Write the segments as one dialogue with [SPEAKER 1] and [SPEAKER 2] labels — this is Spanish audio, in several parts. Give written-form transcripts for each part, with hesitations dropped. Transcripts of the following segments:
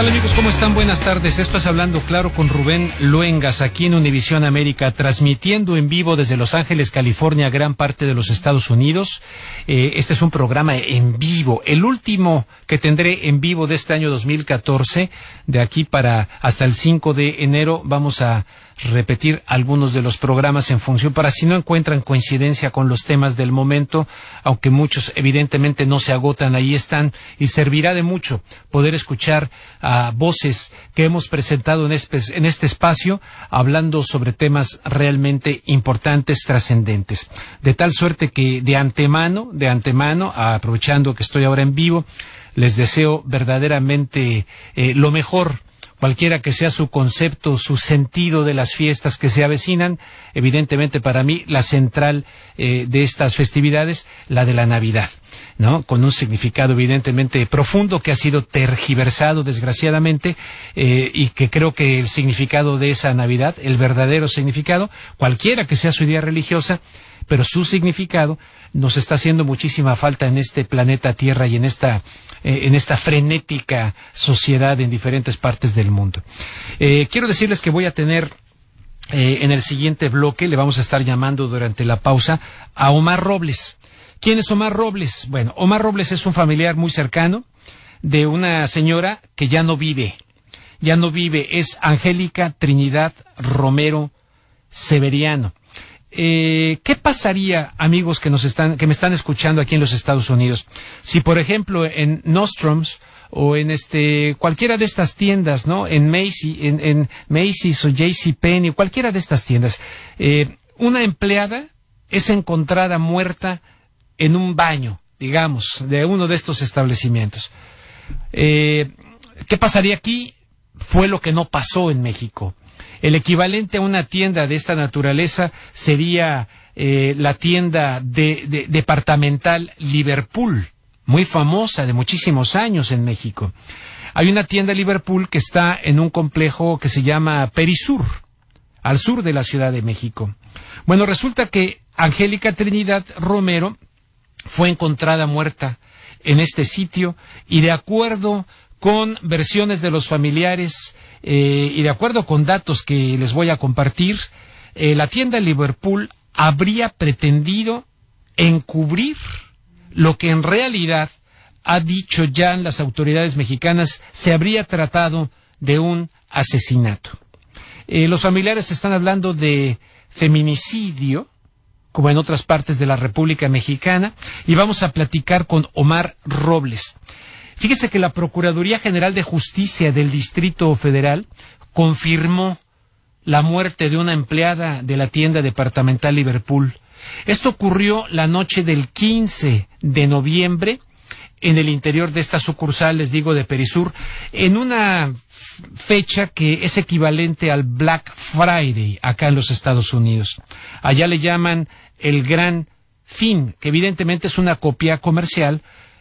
[SPEAKER 1] tal, amigos? ¿Cómo están? Buenas tardes. Esto es Hablando Claro con Rubén Luengas, aquí en Univisión América, transmitiendo en vivo desde Los Ángeles, California, gran parte de los Estados Unidos. Este es un programa en vivo, el último que tendré en vivo de este año 2014. De aquí para hasta el 5 de enero vamos a repetir algunos de los programas en función, para si no encuentran coincidencia con los temas del momento, aunque muchos evidentemente no se agotan, ahí están, y servirá de mucho poder escuchar a voces que hemos presentado en este espacio, hablando sobre temas realmente importantes, trascendentes. De tal suerte que de antemano, aprovechando que estoy ahora en vivo, les deseo verdaderamente lo mejor, cualquiera que sea su concepto, su sentido de las fiestas que se avecinan. Evidentemente para mí la central de estas festividades, la de la Navidad, ¿no? Con un significado evidentemente profundo que ha sido tergiversado desgraciadamente, y que creo que el significado de esa Navidad, el verdadero significado, cualquiera que sea su idea religiosa, pero su significado nos está haciendo muchísima falta en este planeta Tierra y en esta frenética sociedad en diferentes partes del mundo. Quiero decirles que voy a tener en el siguiente bloque, le vamos a estar llamando durante la pausa, a Omar Robles. ¿Quién es Omar Robles? Bueno, Omar Robles es un familiar muy cercano de una señora que ya no vive, es Angélica Trinidad Romero Severiano. ¿Qué pasaría, amigos que me están escuchando aquí en los Estados Unidos, si por ejemplo en Nordstrom's o en cualquiera de estas tiendas, ¿no? En Macy's o JCPenney, cualquiera de estas tiendas, una empleada es encontrada muerta en un baño, digamos, de uno de estos establecimientos? ¿Qué pasaría aquí? Fue lo que no pasó en México. El equivalente a una tienda de esta naturaleza sería la tienda departamental Liverpool, muy famosa, de muchísimos años en México. Hay una tienda Liverpool que está en un complejo que se llama Perisur, al sur de la Ciudad de México. Bueno, resulta que Angélica Trinidad Romero fue encontrada muerta en este sitio, y de acuerdo con versiones de los familiares y de acuerdo con datos que les voy a compartir, la tienda Liverpool habría pretendido encubrir lo que en realidad ha dicho ya las autoridades mexicanas, se habría tratado de un asesinato. Los familiares están hablando de feminicidio, como en otras partes de la República Mexicana, y vamos a platicar con Omar Robles. Fíjese que la Procuraduría General de Justicia del Distrito Federal confirmó la muerte de una empleada de la tienda departamental Liverpool. Esto ocurrió la noche del 15 de noviembre en el interior de esta sucursal, les digo, de Perisur, en una fecha que es equivalente al Black Friday acá en los Estados Unidos. Allá le llaman el Gran Fin, que evidentemente es una copia comercial,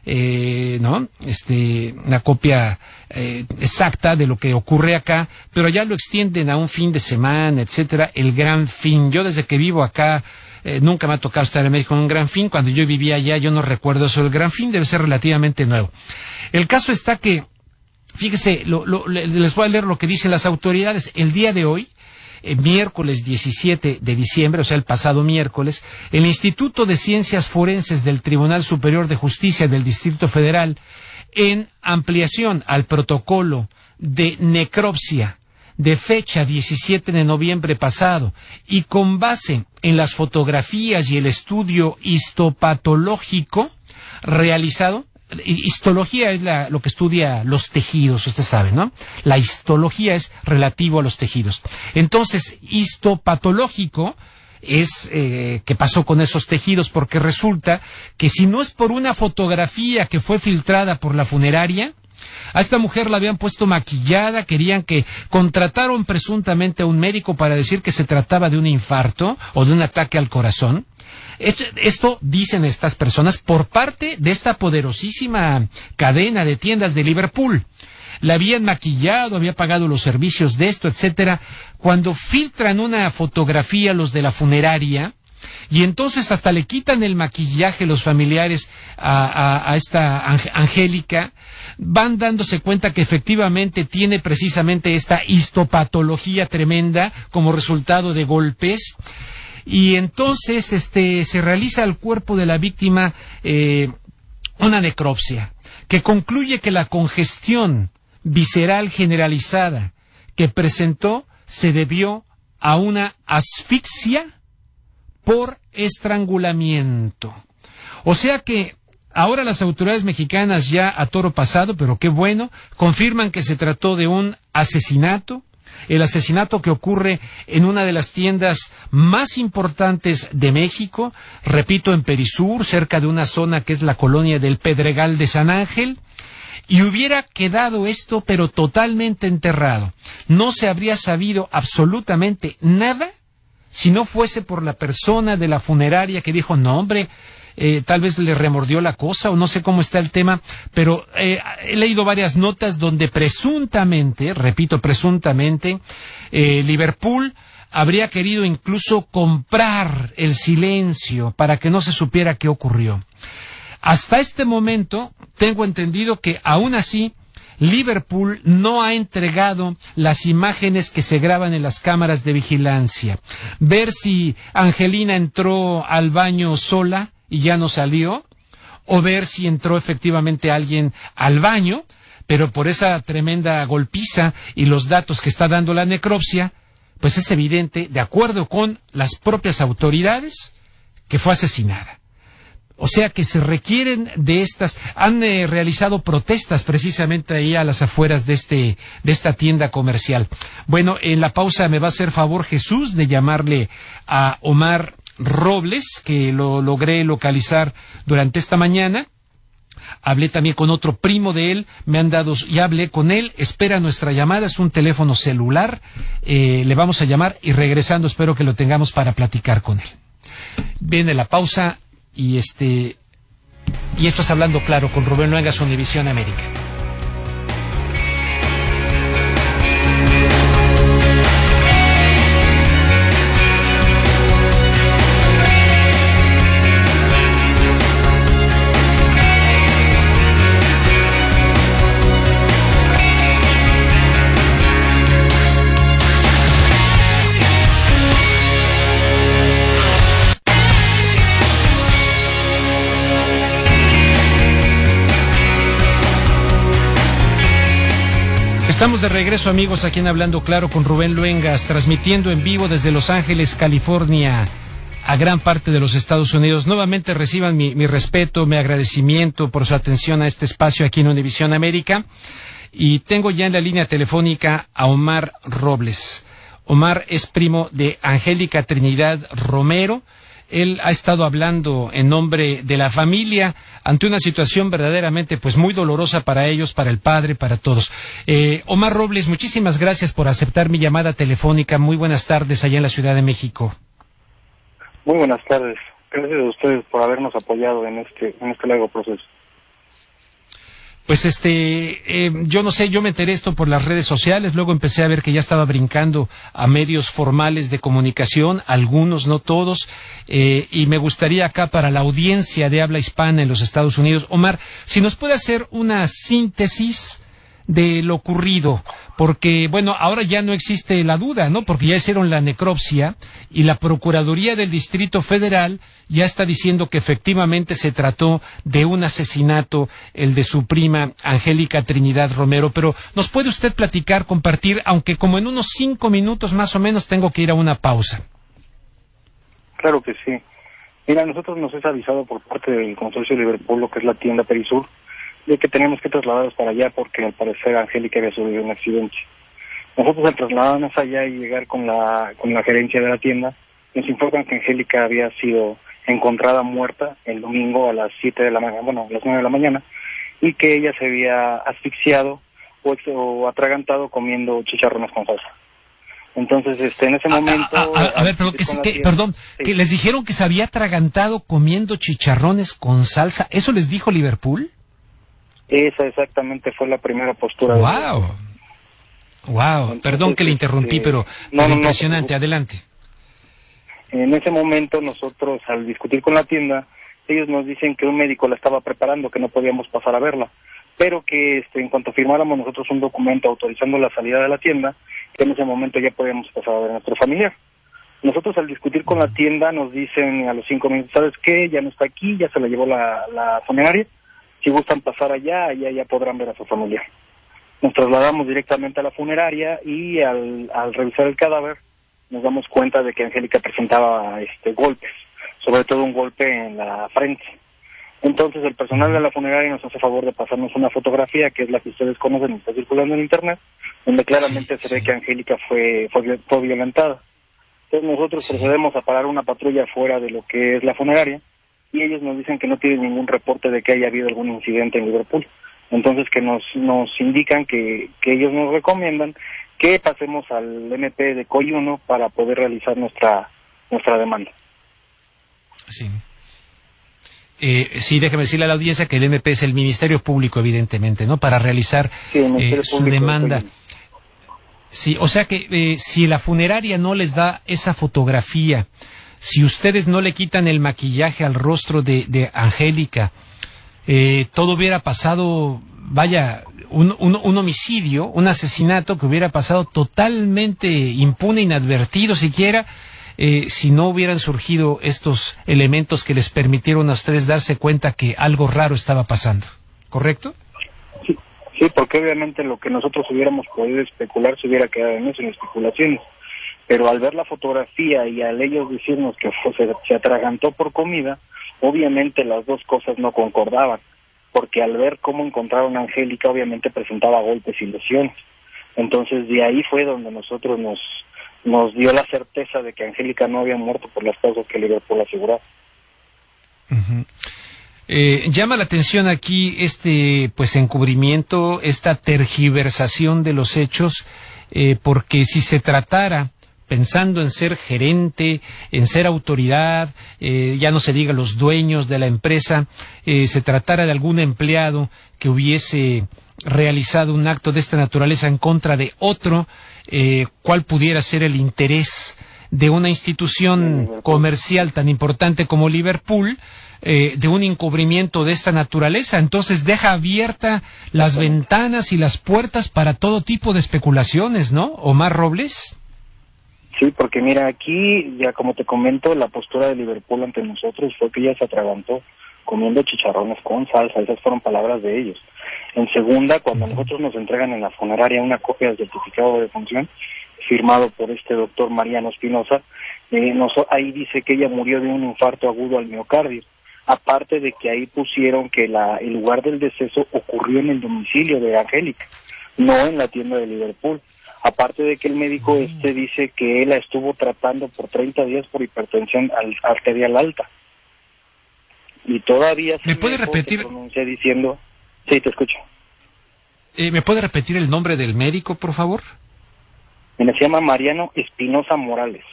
[SPEAKER 1] ¿no? Una copia exacta de lo que ocurre acá, pero ya lo extienden a un fin de semana, etcétera, el Gran Fin. Yo desde que vivo acá nunca me ha tocado estar en México en un Gran Fin. Cuando yo vivía allá yo no recuerdo eso. El Gran Fin debe ser relativamente nuevo. El caso está que, fíjese, les voy a leer lo que dicen las autoridades. El día de hoy, miércoles 17 de diciembre, o sea, el pasado miércoles, el Instituto de Ciencias Forenses del Tribunal Superior de Justicia del Distrito Federal, en ampliación al protocolo de necropsia de fecha 17 de noviembre pasado, y con base en las fotografías y el estudio histopatológico realizado. Histología es lo que estudia los tejidos, usted sabe, ¿no? La histología es relativo a los tejidos. Entonces, histopatológico es qué pasó con esos tejidos, porque resulta que si no es por una fotografía que fue filtrada por la funeraria, a esta mujer la habían puesto maquillada, contrataron presuntamente a un médico para decir que se trataba de un infarto o de un ataque al corazón. Esto dicen estas personas por parte de esta poderosísima cadena de tiendas de Liverpool. La habían maquillado, había pagado los servicios de esto, etcétera. Cuando filtran una fotografía los de la funeraria, Y entonces hasta le quitan el maquillaje los familiares a esta Angélica, van dándose cuenta que efectivamente tiene precisamente esta histopatología tremenda como resultado de golpes, y entonces se realiza al cuerpo de la víctima una necropsia que concluye que la congestión visceral generalizada que presentó se debió a una asfixia por estrangulamiento. O sea que ahora las autoridades mexicanas, ya a toro pasado, pero qué bueno, confirman que se trató de un asesinato, el asesinato que ocurre en una de las tiendas más importantes de México, repito, en Perisur, cerca de una zona que es la colonia del Pedregal de San Ángel. Y hubiera quedado esto pero totalmente enterrado. No se habría sabido absolutamente nada si no fuese por la persona de la funeraria que dijo, no hombre, tal vez le remordió la cosa o no sé cómo está el tema, pero he leído varias notas donde presuntamente, repito, presuntamente, Liverpool habría querido incluso comprar el silencio para que no se supiera qué ocurrió. Hasta este momento tengo entendido que aún así Liverpool no ha entregado las imágenes que se graban en las cámaras de vigilancia. Ver si Angelina entró al baño sola y ya no salió, o ver si entró efectivamente alguien al baño, pero por esa tremenda golpiza y los datos que está dando la necropsia, pues es evidente, de acuerdo con las propias autoridades, que fue asesinada. O sea que se requieren de estas, han realizado protestas precisamente ahí a las afueras de esta tienda comercial. Bueno, en la pausa me va a hacer favor Jesús de llamarle a Omar Robles, que lo logré localizar durante esta mañana. Hablé también con otro primo de él, ya hablé con él, espera nuestra llamada, es un teléfono celular, le vamos a llamar y regresando espero que lo tengamos para platicar con él. Viene la pausa. Y esto es Hablando Claro con Rubén Luengas, Univisión América. Estamos de regreso, amigos, aquí en Hablando Claro con Rubén Luengas, transmitiendo en vivo desde Los Ángeles, California, a gran parte de los Estados Unidos. Nuevamente reciban mi respeto, mi agradecimiento por su atención a este espacio aquí en Univisión América. Y tengo ya en la línea telefónica a Omar Robles. Omar es primo de Angélica Trinidad Romero. Él ha estado hablando en nombre de la familia ante una situación verdaderamente pues muy dolorosa para ellos, para el padre, para todos. Omar Robles, muchísimas gracias por aceptar mi llamada telefónica. Muy buenas tardes allá en la Ciudad de México.
[SPEAKER 2] Muy buenas tardes. Gracias a ustedes por habernos apoyado en este largo proceso.
[SPEAKER 1] Pues yo no sé, yo me enteré esto por las redes sociales, luego empecé a ver que ya estaba brincando a medios formales de comunicación, algunos, no todos, y me gustaría acá para la audiencia de habla hispana en los Estados Unidos, Omar, si nos puede hacer una síntesis de lo ocurrido, porque, bueno, ahora ya no existe la duda, ¿no? Porque ya hicieron la necropsia y la Procuraduría del Distrito Federal ya está diciendo que efectivamente se trató de un asesinato, el de su prima Angélica Trinidad Romero, pero ¿nos puede usted platicar, compartir, aunque como en unos 5 minutos más o menos tengo que ir a una pausa?
[SPEAKER 2] Claro que sí. Mira, nosotros nos es avisado por parte del Consorcio Liverpool, lo que es la tienda Perisur, de que teníamos que trasladarnos para allá porque al parecer Angélica había sufrido un accidente. Nosotros al trasladarnos allá y llegar con la gerencia de la tienda, nos informan que Angélica había sido encontrada muerta el domingo a las 7 de la mañana, bueno, a las 9 de la mañana, y que ella se había asfixiado o atragantado comiendo chicharrones con salsa. Entonces, en ese momento...
[SPEAKER 1] A ver, perdón, sí. Que les dijeron que se había atragantado comiendo chicharrones con salsa, ¿eso les dijo Liverpool?
[SPEAKER 2] Esa exactamente fue la primera postura.
[SPEAKER 1] ¡Wow! ¡Wow! Entonces, perdón que le interrumpí, pero impresionante.
[SPEAKER 2] No.
[SPEAKER 1] Adelante.
[SPEAKER 2] En ese momento nosotros, al discutir con la tienda, ellos nos dicen que un médico la estaba preparando, que no podíamos pasar a verla, pero que en cuanto firmáramos nosotros un documento autorizando la salida de la tienda, que en ese momento ya podíamos pasar a ver a nuestro familiar. Nosotros, al discutir con la tienda, nos dicen a los 5 minutos, ¿sabes qué? Ya no está aquí, ya se la llevó la funeraria. Si gustan pasar allá ya podrán ver a su familiar. Nos trasladamos directamente a la funeraria y al revisar el cadáver nos damos cuenta de que Angélica presentaba golpes, sobre todo un golpe en la frente. Entonces el personal de la funeraria nos hace favor de pasarnos una fotografía, que es la que ustedes conocen y está circulando en internet, donde claramente se ve que Angélica fue violentada. Entonces nosotros procedemos a parar una patrulla fuera de lo que es la funeraria y ellos nos dicen que no tienen ningún reporte de que haya habido algún incidente en Liverpool. Entonces que nos indican que ellos nos recomiendan que pasemos al MP de COI 1 para poder realizar nuestra demanda.
[SPEAKER 1] Sí. Sí, déjeme decirle a la audiencia que el MP es el Ministerio Público, evidentemente, ¿no? Para realizar su demanda. Sí, o sea que si la funeraria no les da esa fotografía, si ustedes no le quitan el maquillaje al rostro de Angélica, todo hubiera pasado, vaya, un homicidio, un asesinato que hubiera pasado totalmente impune, inadvertido siquiera, si no hubieran surgido estos elementos que les permitieron a ustedes darse cuenta que algo raro estaba pasando, ¿correcto?
[SPEAKER 2] Sí, porque obviamente lo que nosotros hubiéramos podido especular se hubiera quedado en eso, en especulaciones. Pero al ver la fotografía y al ellos decirnos que se atragantó por comida, obviamente las dos cosas no concordaban, porque al ver cómo encontraron a Angélica, obviamente presentaba golpes y lesiones. Entonces de ahí fue donde nosotros nos dio la certeza de que Angélica no había muerto por las causas que Liverpool aseguraba.
[SPEAKER 1] Uh-huh. Llama la atención aquí encubrimiento, esta tergiversación de los hechos, porque si se tratara, pensando en ser gerente, en ser autoridad, ya no se diga los dueños de la empresa, se tratara de algún empleado que hubiese realizado un acto de esta naturaleza en contra de otro, ¿cuál pudiera ser el interés de una institución comercial tan importante como Liverpool, de un encubrimiento de esta naturaleza? Entonces deja abierta las ventanas y las puertas para todo tipo de especulaciones, ¿no, Omar Robles?
[SPEAKER 2] Sí, porque mira, aquí, ya como te comento, la postura de Liverpool ante nosotros fue que ella se atragantó comiendo chicharrones con salsa, esas fueron palabras de ellos. En segunda, cuando nosotros nos entregan en la funeraria una copia del certificado de defunción, firmado por doctor Mariano Espinosa, ahí dice que ella murió de un infarto agudo al miocardio. Aparte de que ahí pusieron que el lugar del deceso ocurrió en el domicilio de Angélica, no en la tienda de Liverpool. Aparte de que el médico dice que él la estuvo tratando por 30 días por hipertensión arterial alta. Y todavía
[SPEAKER 1] ¿Me puede repetir?
[SPEAKER 2] Se pronuncia diciendo... Sí, te escucho.
[SPEAKER 1] ¿Me puede repetir el nombre del médico, por favor?
[SPEAKER 2] Se llama Mariano Espinosa Morales.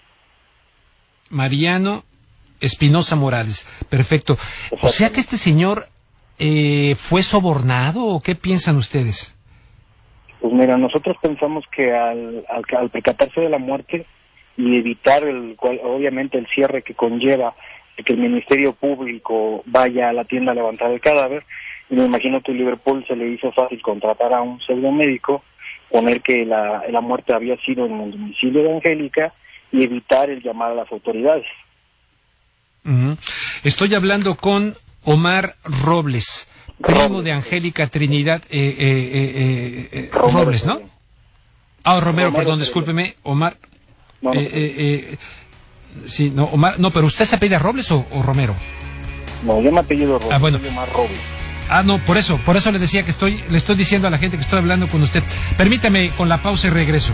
[SPEAKER 1] Mariano Espinosa Morales, perfecto. O sea que este señor fue sobornado, ¿o qué piensan ustedes?
[SPEAKER 2] Pues mira, nosotros pensamos que al percatarse de la muerte y evitar obviamente el cierre que conlleva que el Ministerio Público vaya a la tienda a levantar el cadáver, y me imagino que Liverpool se le hizo fácil contratar a un pseudomédico, poner que la muerte había sido en el domicilio de Angélica y evitar el llamar a las autoridades.
[SPEAKER 1] Uh-huh. Estoy hablando con Omar Robles, primo de Angélica Trinidad Robles, ¿no? Romero, perdón, discúlpeme, Omar.
[SPEAKER 2] No,
[SPEAKER 1] sí, no, Omar, no, pero ¿usted se apellida Robles o Romero?
[SPEAKER 2] No, yo me apellido Robles.
[SPEAKER 1] Bueno.
[SPEAKER 2] Omar Robles.
[SPEAKER 1] No, por eso le decía que le estoy diciendo a la gente que estoy hablando con usted. Permítame con la pausa y regreso.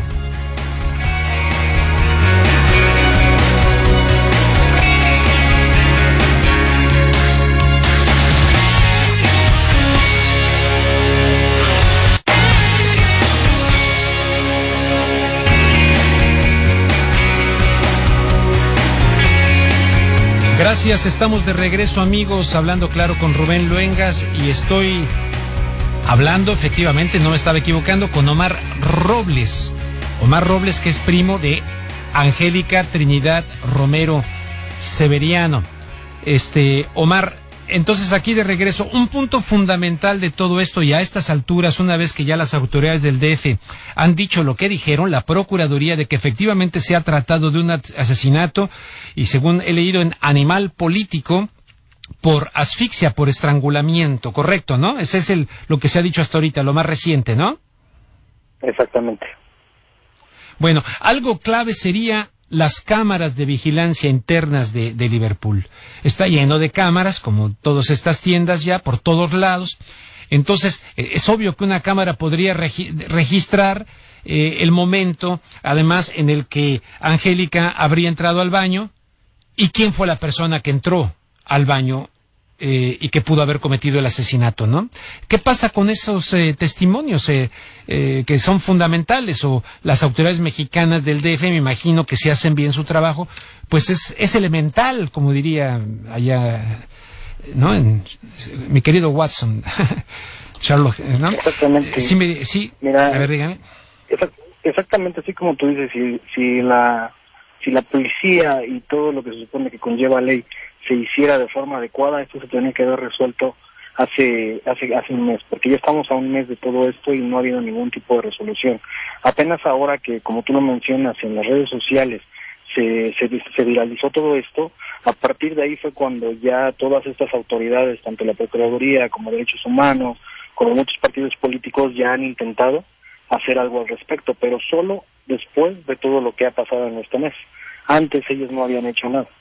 [SPEAKER 1] Gracias, estamos de regreso, amigos, hablando claro con Rubén Luengas, y estoy hablando, efectivamente, no me estaba equivocando, con Omar Robles. Omar Robles, que es primo de Angélica Trinidad Romero Severiano. Omar, entonces aquí de regreso, un punto fundamental de todo esto, y a estas alturas, una vez que ya las autoridades del DF han dicho lo que dijeron, la Procuraduría, de que efectivamente se ha tratado de un asesinato, y según he leído, en animal político, por asfixia, por estrangulamiento, correcto, ¿no? Ese es lo que se ha dicho hasta ahorita, lo más reciente, ¿no?
[SPEAKER 2] Exactamente.
[SPEAKER 1] Bueno, algo clave sería las cámaras de vigilancia internas de Liverpool. Está lleno de cámaras, como todas estas tiendas ya, por todos lados. Entonces, es obvio que una cámara podría registrar el momento, además, en el que Angélica habría entrado al baño, y quién fue la persona que entró al baño y que pudo haber cometido el asesinato, ¿no? ¿Qué pasa con esos testimonios que son fundamentales? O las autoridades mexicanas del DF, me imagino que si hacen bien su trabajo, pues es elemental, como diría allá, ¿no? Mi querido Watson, Sherlock, ¿no?
[SPEAKER 2] Exactamente.
[SPEAKER 1] Sí, mira, a ver, dígame.
[SPEAKER 2] Exactamente así como tú dices, si la policía y todo lo que se supone que conlleva ley se hiciera de forma adecuada, esto se tenía que haber resuelto hace un mes, porque ya estamos a un mes de todo esto y no ha habido ningún tipo de resolución. Apenas ahora que, como tú lo mencionas, en las redes sociales se viralizó todo esto, a partir de ahí fue cuando ya todas estas autoridades, tanto la Procuraduría como Derechos Humanos, como muchos partidos políticos, ya han intentado hacer algo al respecto, pero solo después de todo lo que ha pasado en este mes. Antes ellos no habían hecho nada.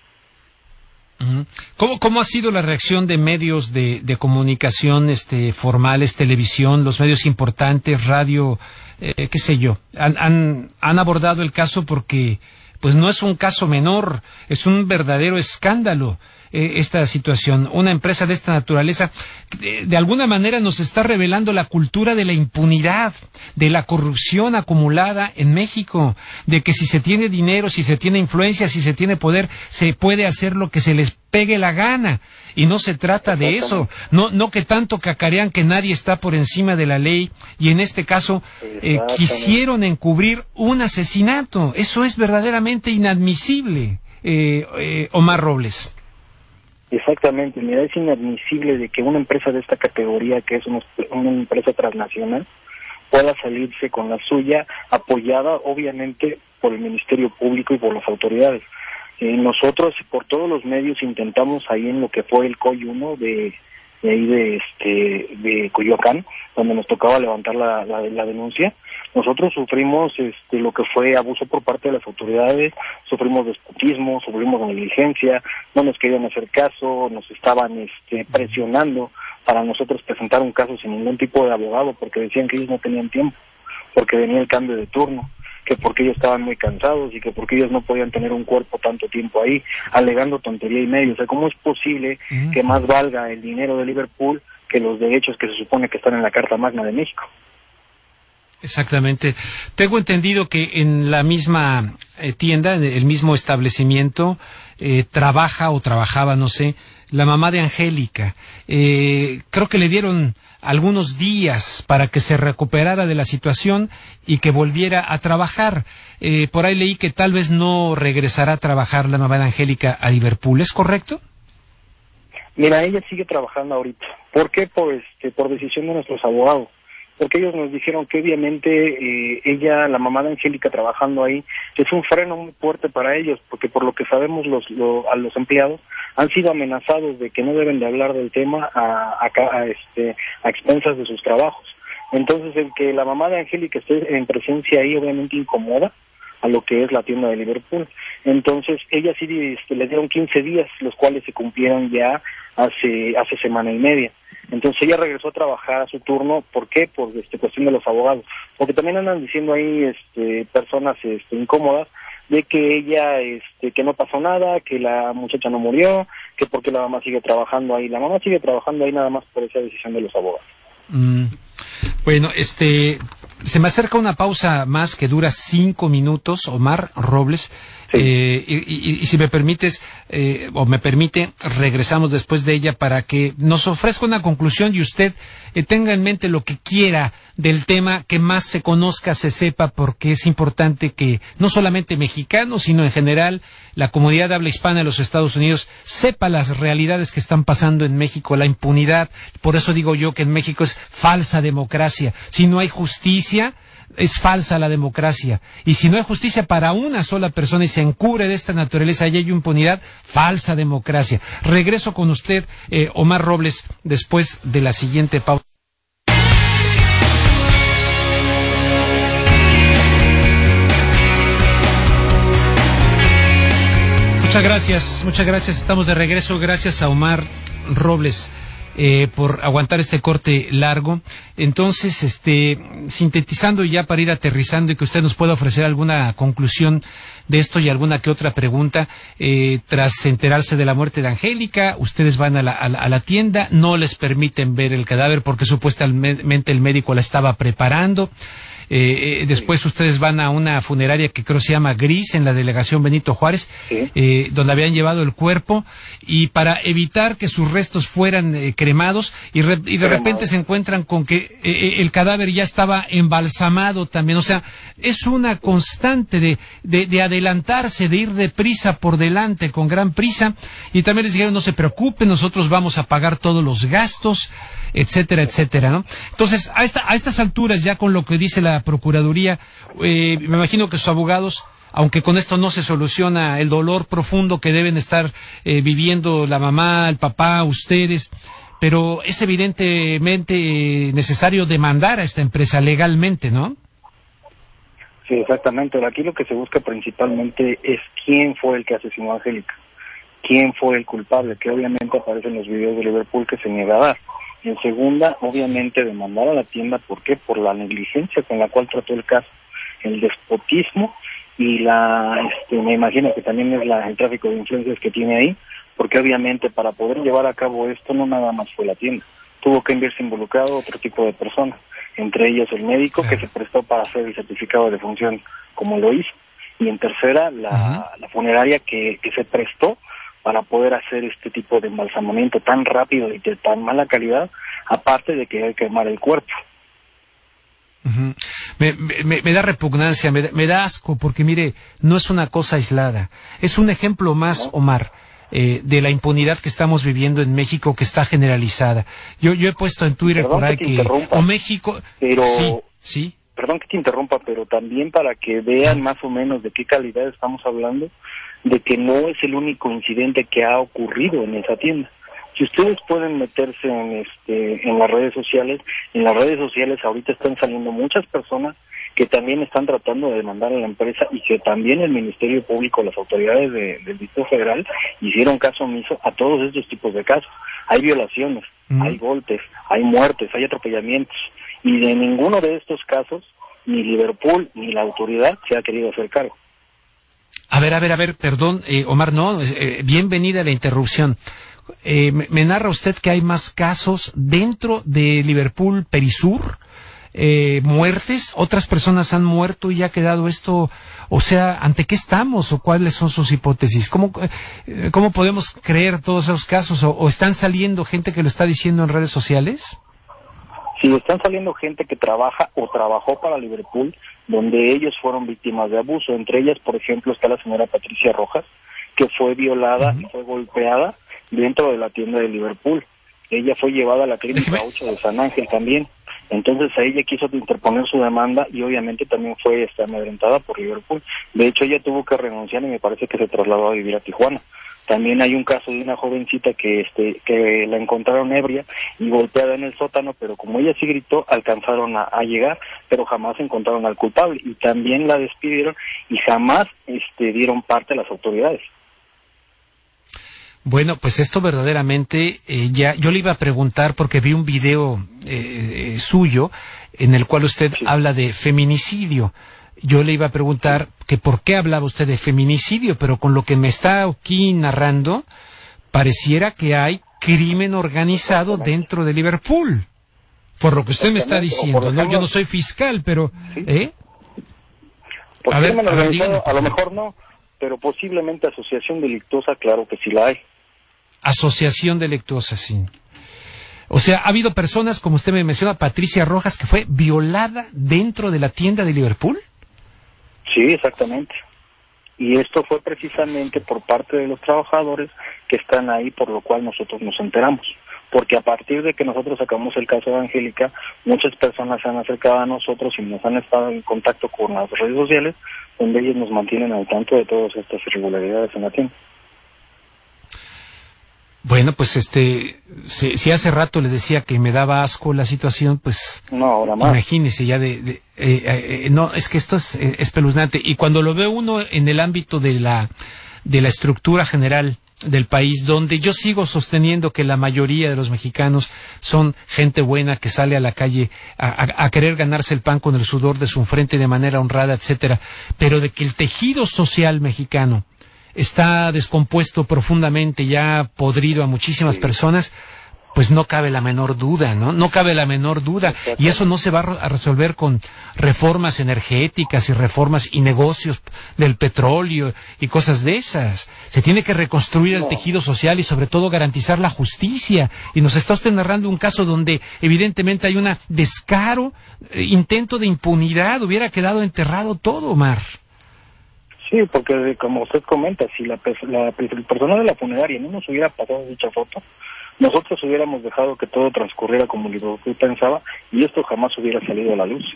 [SPEAKER 1] ¿Cómo ha sido la reacción de medios de comunicación formales, televisión, los medios importantes, radio, qué sé yo? Han abordado el caso porque pues no es un caso menor, es un verdadero escándalo esta situación. Una empresa de esta naturaleza de alguna manera nos está revelando la cultura de la impunidad, de la corrupción acumulada en México, de que si se tiene dinero, si se tiene influencia, si se tiene poder, se puede hacer lo que se les pegue la gana. Y no se trata de eso, no que tanto cacarean que nadie está por encima de la ley, y en este caso quisieron encubrir un asesinato. Eso es verdaderamente inadmisible, Omar Robles.
[SPEAKER 2] Exactamente, mira, es inadmisible de que una empresa de esta categoría, que es una empresa transnacional, pueda salirse con la suya, apoyada obviamente por el Ministerio Público y por las autoridades. Nosotros por todos los medios intentamos ahí en lo que fue el COI 1 de Coyoacán, donde nos tocaba levantar la denuncia. Nosotros sufrimos lo que fue abuso por parte de las autoridades, sufrimos despotismo, sufrimos negligencia, no nos querían hacer caso, nos estaban presionando para nosotros presentar un caso sin ningún tipo de abogado, porque decían que ellos no tenían tiempo, porque venía el cambio de turno, que porque ellos estaban muy cansados y que porque ellos no podían tener un cuerpo tanto tiempo ahí, alegando tontería y medio. O sea, ¿cómo es posible que más valga el dinero de Liverpool que los derechos que se supone que están en la Carta Magna de México?
[SPEAKER 1] Exactamente. Tengo entendido que en la misma tienda, en el mismo establecimiento, trabajaba, no sé, la mamá de Angélica. Creo que le dieron algunos días para que se recuperara de la situación y que volviera a trabajar. Por ahí leí que tal vez no regresará a trabajar la mamá de Angélica a Liverpool. ¿Es correcto?
[SPEAKER 2] Mira, ella sigue trabajando ahorita. ¿Por qué? Por decisión de nuestros abogados. Porque ellos nos dijeron que obviamente ella, la mamá de Angélica trabajando ahí, es un freno muy fuerte para ellos, porque por lo que sabemos a los empleados han sido amenazados de que no deben de hablar del tema a expensas de sus trabajos. Entonces, el que la mamá de Angélica esté en presencia ahí obviamente incomoda a lo que es la tienda de Liverpool. Entonces, ella sí le dieron 15 días, los cuales se cumplieron ya hace semana y media. Entonces ella regresó a trabajar a su turno. ¿Por qué? Por cuestión de los abogados. Porque también andan diciendo ahí personas incómodas de que ella, que no pasó nada, que la muchacha no murió, que porque la mamá sigue trabajando ahí. La mamá sigue trabajando ahí nada más por esa decisión de los abogados.
[SPEAKER 1] Bueno, Se me acerca una pausa más que dura 5 minutos, Omar Robles,
[SPEAKER 2] Sí.
[SPEAKER 1] y si me permites, o me permite, regresamos después de ella para que nos ofrezca una conclusión y usted tenga en mente lo que quiera del tema, que más se conozca, se sepa, porque es importante que no solamente mexicanos, sino en general la comunidad de habla hispana de los Estados Unidos sepa las realidades que están pasando en México, la impunidad. Por eso digo yo que en México es falsa democracia. Si no hay justicia, es falsa la democracia. Y si no hay justicia para una sola persona y se encubre de esta naturaleza y hay impunidad, falsa democracia. Regreso con usted, Omar Robles, después de la siguiente pausa. Muchas gracias. Estamos de regreso. Gracias a Omar Robles por aguantar este corte largo. Entonces, sintetizando ya para ir aterrizando y que usted nos pueda ofrecer alguna conclusión de esto y alguna que otra pregunta, tras enterarse de la muerte de Angélica, ustedes van a la tienda, no les permiten ver el cadáver porque supuestamente el médico la estaba preparando. Después ustedes van a una funeraria que creo se llama Gris, en la delegación Benito Juárez, sí, donde habían llevado el cuerpo, y para evitar que sus restos fueran cremados, y de repente se encuentran con que el cadáver ya estaba embalsamado también. O sea, es una constante de adelantarse, de ir deprisa por delante, con gran prisa, y también les dijeron, no se preocupen, nosotros vamos a pagar todos los gastos, etcétera, etcétera, ¿no? Entonces, a estas alturas, ya con lo que dice la Procuraduría, me imagino que sus abogados, aunque con esto no se soluciona el dolor profundo que deben estar viviendo la mamá, el papá, ustedes, pero es evidentemente necesario demandar a esta empresa legalmente, ¿no?
[SPEAKER 2] Sí, exactamente. Aquí lo que se busca principalmente es quién fue el que asesinó a Angélica, quién fue el culpable, que obviamente aparece en los videos de Liverpool que se niega a dar. En segunda, obviamente, demandar a la tienda. ¿Por qué? Por la negligencia con la cual trató el caso, el despotismo y me imagino que también es el tráfico de influencias que tiene ahí, porque obviamente para poder llevar a cabo esto no nada más fue la tienda, tuvo que verse involucrado otro tipo de personas, entre ellos el médico que se prestó para hacer el certificado de defunción como lo hizo, y en tercera la funeraria que se prestó para poder hacer este tipo de embalsamamiento tan rápido y de tan mala calidad, aparte de que hay que quemar el cuerpo.
[SPEAKER 1] Uh-huh. Me da repugnancia, me da asco, porque mire, no es una cosa aislada, es un ejemplo más, Omar, de la impunidad que estamos viviendo en México, que está generalizada. Yo he puesto en Twitter por ahí que o México...
[SPEAKER 2] Pero...
[SPEAKER 1] Sí.
[SPEAKER 2] Perdón que te interrumpa, pero también para que vean más o menos de qué calidad estamos hablando, de que no es el único incidente que ha ocurrido en esa tienda. Si ustedes pueden meterse en las redes sociales ahorita están saliendo muchas personas que también están tratando de demandar a la empresa, y que también el Ministerio Público, las autoridades del Distrito Federal hicieron caso omiso a todos estos tipos de casos. Hay violaciones, hay golpes, hay muertes, hay atropellamientos, y de ninguno de estos casos ni Liverpool ni la autoridad se ha querido hacer cargo.
[SPEAKER 1] A ver, perdón, Omar, no, bienvenida a la interrupción. Me narra usted que hay más casos dentro de Liverpool Perisur, muertes, otras personas han muerto y ha quedado esto, o sea, ¿ante qué estamos o cuáles son sus hipótesis? ¿Cómo podemos creer todos esos casos o están saliendo gente que lo está diciendo en redes sociales?
[SPEAKER 2] Sí, están saliendo gente que trabaja o trabajó para Liverpool, donde ellos fueron víctimas de abuso. Entre ellas, por ejemplo, está la señora Patricia Rojas, que fue violada y fue golpeada dentro de la tienda de Liverpool. Ella fue llevada a la clínica 8 de San Ángel también. Entonces a ella quiso interponer su demanda y obviamente también fue amedrentada por Liverpool. De hecho, ella tuvo que renunciar y me parece que se trasladó a vivir a Tijuana. También hay un caso de una jovencita que la encontraron ebria y golpeada en el sótano, pero como ella sí gritó, alcanzaron a llegar, pero jamás encontraron al culpable, y también la despidieron y jamás dieron parte a las autoridades.
[SPEAKER 1] Bueno, pues esto verdaderamente, yo le iba a preguntar porque vi un video suyo en el cual usted habla de feminicidio. Yo le iba a preguntar que por qué hablaba usted de feminicidio, pero con lo que me está aquí narrando, pareciera que hay crimen organizado dentro de Liverpool. Por lo que usted me está diciendo, ¿no? Yo no soy fiscal, pero...
[SPEAKER 2] ¿sí? Por crimen organizado, a lo mejor no, pero posiblemente asociación delictuosa, claro que sí la hay.
[SPEAKER 1] Asociación delictuosa, sí. O sea, ha habido personas, como usted me menciona, Patricia Rojas, que fue violada dentro de la tienda de Liverpool.
[SPEAKER 2] Sí, exactamente. Y esto fue precisamente por parte de los trabajadores que están ahí, por lo cual nosotros nos enteramos. Porque a partir de que nosotros sacamos el caso de Angélica, muchas personas se han acercado a nosotros y nos han estado en contacto con las redes sociales, donde ellos nos mantienen al tanto de todas estas irregularidades en la tienda.
[SPEAKER 1] Bueno, pues si hace rato le decía que me daba asco la situación, pues
[SPEAKER 2] no, ahora más.
[SPEAKER 1] Imagínese ya no, es que esto es espeluznante. Y cuando lo ve uno en el ámbito de la estructura general del país, donde yo sigo sosteniendo que la mayoría de los mexicanos son gente buena que sale a la calle a querer ganarse el pan con el sudor de su frente de manera honrada, etcétera, pero de que el tejido social mexicano está descompuesto profundamente, ya podrido a muchísimas personas, pues no cabe la menor duda, ¿no? No cabe la menor duda. Y eso no se va a resolver con reformas energéticas y reformas y negocios del petróleo y cosas de esas. Se tiene que reconstruir el tejido social y sobre todo garantizar la justicia. Y nos está usted narrando un caso donde evidentemente hay un descaro, intento de impunidad, hubiera quedado enterrado todo, Omar.
[SPEAKER 2] Sí, porque como usted comenta, si el personal de la funeraria no nos hubiera pasado dicha foto, nosotros hubiéramos dejado que todo transcurriera como Liverpool pensaba y esto jamás hubiera salido a la luz.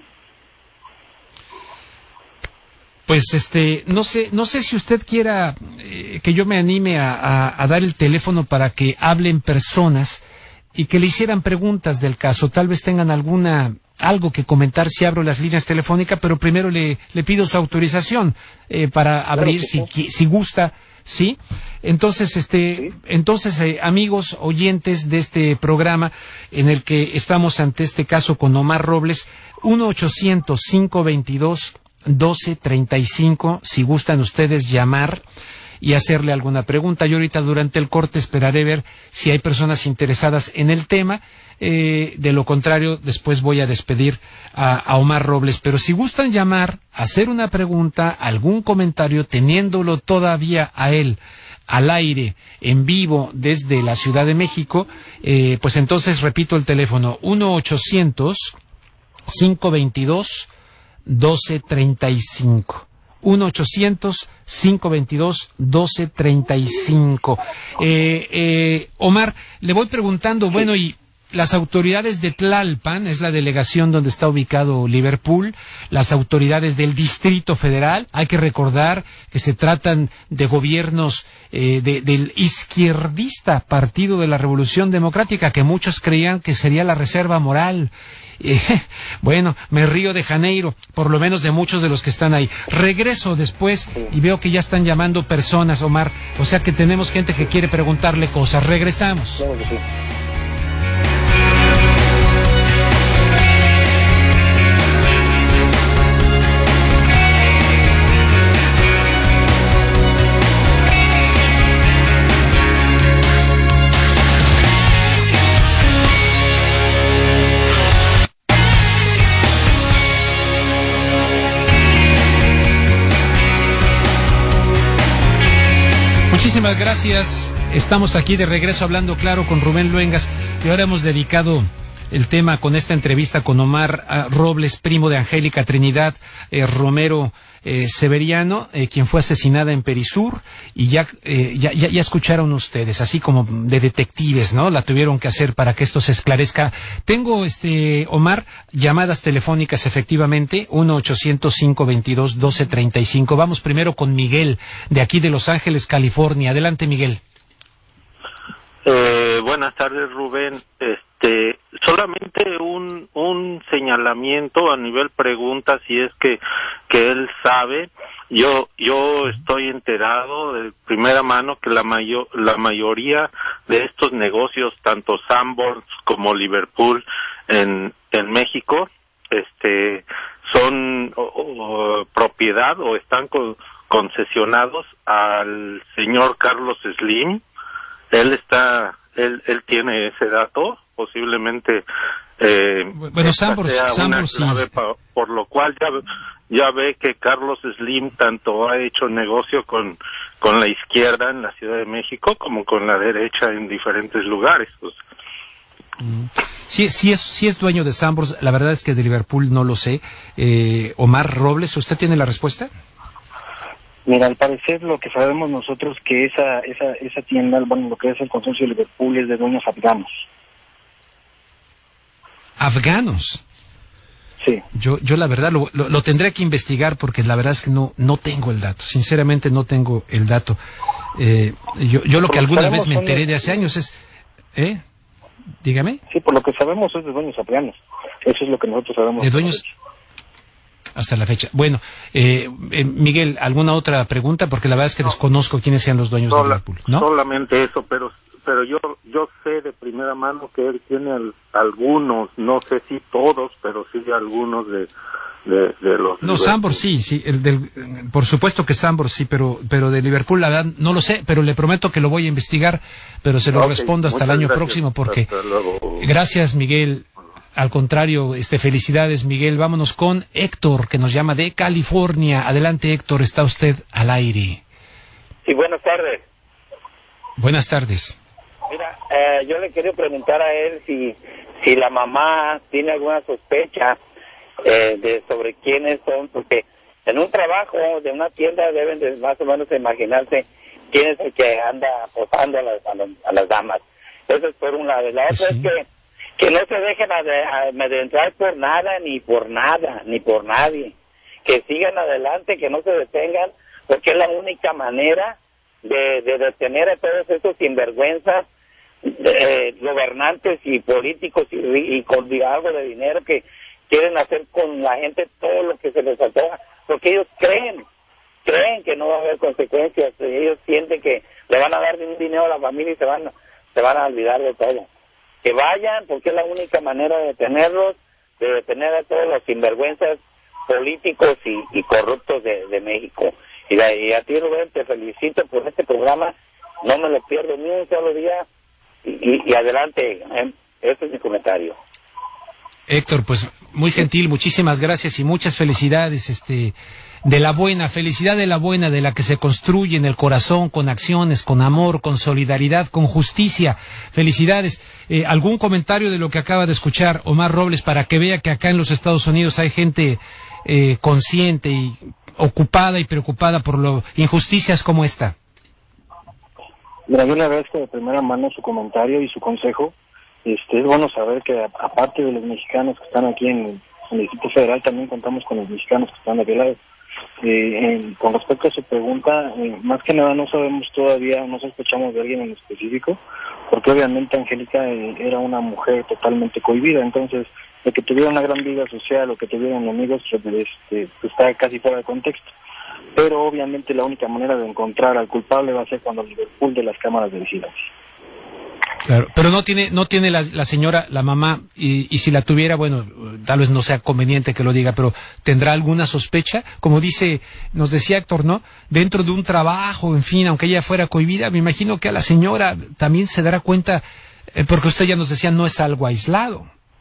[SPEAKER 1] Pues no sé si usted quiera que yo me anime a dar el teléfono para que hablen personas y que le hicieran preguntas del caso. Tal vez tengan algo que comentar si abro las líneas telefónicas, pero primero le pido su autorización para abrir, si gusta, ¿sí? Entonces, amigos oyentes de este programa en el que estamos ante este caso con Omar Robles, 1-800-522-1235, si gustan ustedes llamar y hacerle alguna pregunta. Yo ahorita durante el corte esperaré ver si hay personas interesadas en el tema. De lo contrario, después voy a despedir a Omar Robles. Pero si gustan llamar, hacer una pregunta, algún comentario, teniéndolo todavía a él al aire, en vivo, desde la Ciudad de México, pues entonces repito el teléfono, 1-800-522-1235. 1-800-522-1235. Omar, le voy preguntando, bueno, y las autoridades de Tlalpan, es la delegación donde está ubicado Liverpool, las autoridades del Distrito Federal, hay que recordar que se tratan de gobiernos del izquierdista Partido de la Revolución Democrática, que muchos creían que sería la reserva moral. Bueno, me río de Janeiro, por lo menos de muchos de los que están ahí. Regreso después y veo que ya están llamando personas, Omar, o sea que tenemos gente que quiere preguntarle cosas. Regresamos.
[SPEAKER 2] Claro que sí.
[SPEAKER 1] Muchísimas gracias. Estamos aquí de regreso hablando claro con Rubén Luengas y ahora hemos dedicado el tema con esta entrevista con Omar Robles, primo de Angélica Trinidad Romero Severiano, quien fue asesinada en Perisur, y ya escucharon ustedes, así como de detectives, ¿no? La tuvieron que hacer para que esto se esclarezca. Tengo, Omar, llamadas telefónicas efectivamente, 1-800-522-1235. Vamos primero con Miguel, de aquí de Los Ángeles, California. Adelante, Miguel.
[SPEAKER 3] Buenas tardes, Rubén. Solamente un señalamiento a nivel pregunta, si es que él sabe. Yo estoy enterado de primera mano que la mayoría de estos negocios, tanto Sanborns como Liverpool en México, son propiedad o están concesionados al señor Carlos Slim. Él tiene ese dato. posiblemente
[SPEAKER 1] bueno, Sambors sí.
[SPEAKER 3] Por lo cual ya ve que Carlos Slim tanto ha hecho negocio con la izquierda en la Ciudad de México como con la derecha en diferentes lugares. Pues.
[SPEAKER 1] Sí es dueño de Sambors. La verdad es que de Liverpool no lo sé. Omar Robles, ¿usted tiene la respuesta?
[SPEAKER 2] Mira, al parecer lo que sabemos nosotros que esa tienda, bueno, lo que es el consorcio de Liverpool es de dueños afganos.
[SPEAKER 1] ¿Afganos?
[SPEAKER 2] Sí.
[SPEAKER 1] Yo la verdad lo tendré que investigar porque la verdad es que no tengo el dato. Sinceramente no tengo el dato. Yo lo que alguna vez me enteré de hace años es... Dígame.
[SPEAKER 2] Sí, por lo que sabemos es de dueños afganos. Eso es lo que nosotros sabemos.
[SPEAKER 1] De dueños... Hasta la fecha. Bueno, Miguel, ¿alguna otra pregunta? Porque la verdad es que desconozco quiénes sean los dueños de Liverpool, ¿no?
[SPEAKER 3] Solamente eso, pero yo sé de primera mano que él tiene algunos, no sé si todos, pero sí algunos de los...
[SPEAKER 1] No, Sambors sí, por supuesto que Sambors sí, pero de Liverpool la verdad no lo sé, pero le prometo que lo voy a investigar, pero se lo respondo hasta el año próximo porque... Gracias, Miguel. Al contrario, felicidades, Miguel. Vámonos con Héctor, que nos llama de California. Adelante, Héctor, está usted al aire.
[SPEAKER 4] Sí, buenas tardes.
[SPEAKER 1] Buenas tardes.
[SPEAKER 4] Mira, yo le quería preguntar a él si la mamá tiene alguna sospecha sobre quiénes son, porque en un trabajo de una tienda deben de más o menos imaginarse quién es el que anda posando a las damas. Eso es por un lado. La otra es que no se dejen amedrentar por nada, ni por nadie. Que sigan adelante, que no se detengan, porque es la única manera de detener a todos esos sinvergüenzas gobernantes y políticos y con algo de dinero que quieren hacer con la gente todo lo que se les antoja, porque ellos creen que no va a haber consecuencias, ellos sienten que le van a dar un dinero a la familia y se van a olvidar de todo. Que vayan, porque es la única manera de detenerlos, de detener a todos los sinvergüenzas políticos y corruptos de México. Y a ti, Rubén, te felicito por este programa, no me lo pierdo ni un solo día, y adelante, este es mi comentario.
[SPEAKER 1] Héctor, pues muy gentil, muchísimas gracias y muchas felicidades, de la buena, felicidad de la buena, de la que se construye en el corazón, con acciones, con amor, con solidaridad, con justicia. Felicidades. ¿Algún comentario de lo que acaba de escuchar Omar Robles para que vea que acá en los Estados Unidos hay gente consciente y ocupada y preocupada por injusticias como esta?
[SPEAKER 2] Mira, yo le agradezco de primera mano su comentario y su consejo. Es bueno saber que aparte de los mexicanos que están aquí en el Distrito Federal, también contamos con los mexicanos que están de aquel lado. Con respecto a su pregunta, más que nada no sabemos todavía, no sospechamos de alguien en específico, porque obviamente Angélica era una mujer totalmente cohibida, entonces de que tuviera una gran vida social o que tuviera enemigos está casi fuera de contexto. Pero obviamente la única manera de encontrar al culpable va a ser cuando Liverpool de las cámaras de vigilancia.
[SPEAKER 1] Claro, pero no tiene la señora, la mamá, y si la tuviera, bueno, tal vez no sea conveniente que lo diga, pero ¿tendrá alguna sospecha? Como nos decía Héctor, ¿no? Dentro de un trabajo, en fin, aunque ella fuera cohibida, me imagino que a la señora también se dará cuenta, porque usted ya nos decía, no es algo aislado.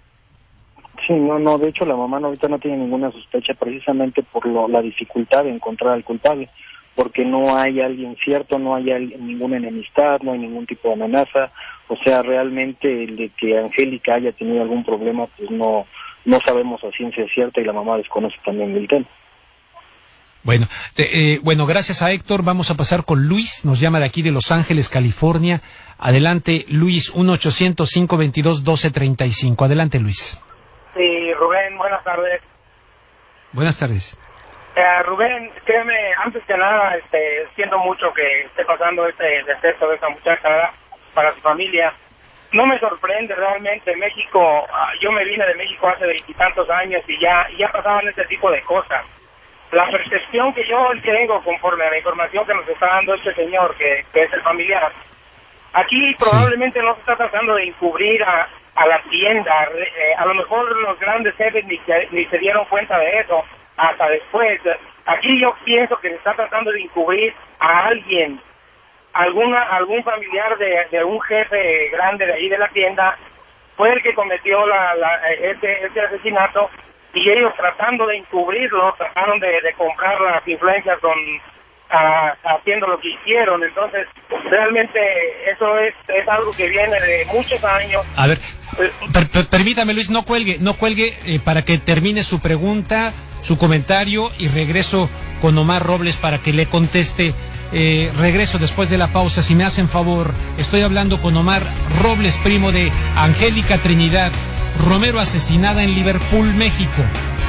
[SPEAKER 2] Sí, no, de hecho la mamá ahorita no tiene ninguna sospecha precisamente por la dificultad de encontrar al culpable, porque no hay alguien cierto, no hay ninguna enemistad, no hay ningún tipo de amenaza. O sea, realmente el de que Angélica haya tenido algún problema, pues no sabemos a ciencia cierta y la mamá desconoce también el tema.
[SPEAKER 1] Bueno, gracias a Héctor. Vamos a pasar con Luis, nos llama de aquí de Los Ángeles, California. Adelante, Luis, 1-800-522-1235. Adelante, Luis.
[SPEAKER 5] Sí, Rubén, buenas tardes.
[SPEAKER 1] Buenas tardes.
[SPEAKER 5] Rubén, créeme, antes que nada, siento mucho que esté pasando deceso de esta muchacha, ¿verdad?, para su familia. No me sorprende realmente. México, yo me vine de México hace 20 y tantos años y ya pasaban este tipo de cosas. La percepción que yo tengo conforme a la información que nos está dando este señor, que es el familiar, aquí probablemente no se está tratando de encubrir a la tienda. A lo mejor los grandes jefes ni se dieron cuenta de eso hasta después. Aquí yo pienso que se está tratando de encubrir a alguien, algún familiar de un jefe grande de ahí de la tienda, fue el que cometió este asesinato, y ellos tratando de encubrirlo, trataron de comprar las influencias haciendo lo que hicieron. Entonces, realmente eso es algo que viene de muchos años.
[SPEAKER 1] A ver, permítame, Luis, no cuelgue para que termine su pregunta, su comentario, y regreso con Omar Robles para que le conteste. Regreso después de la pausa, si me hacen favor. Estoy hablando con Omar Robles, primo de Angélica Trinidad Romero, asesinada en Liverpool, México.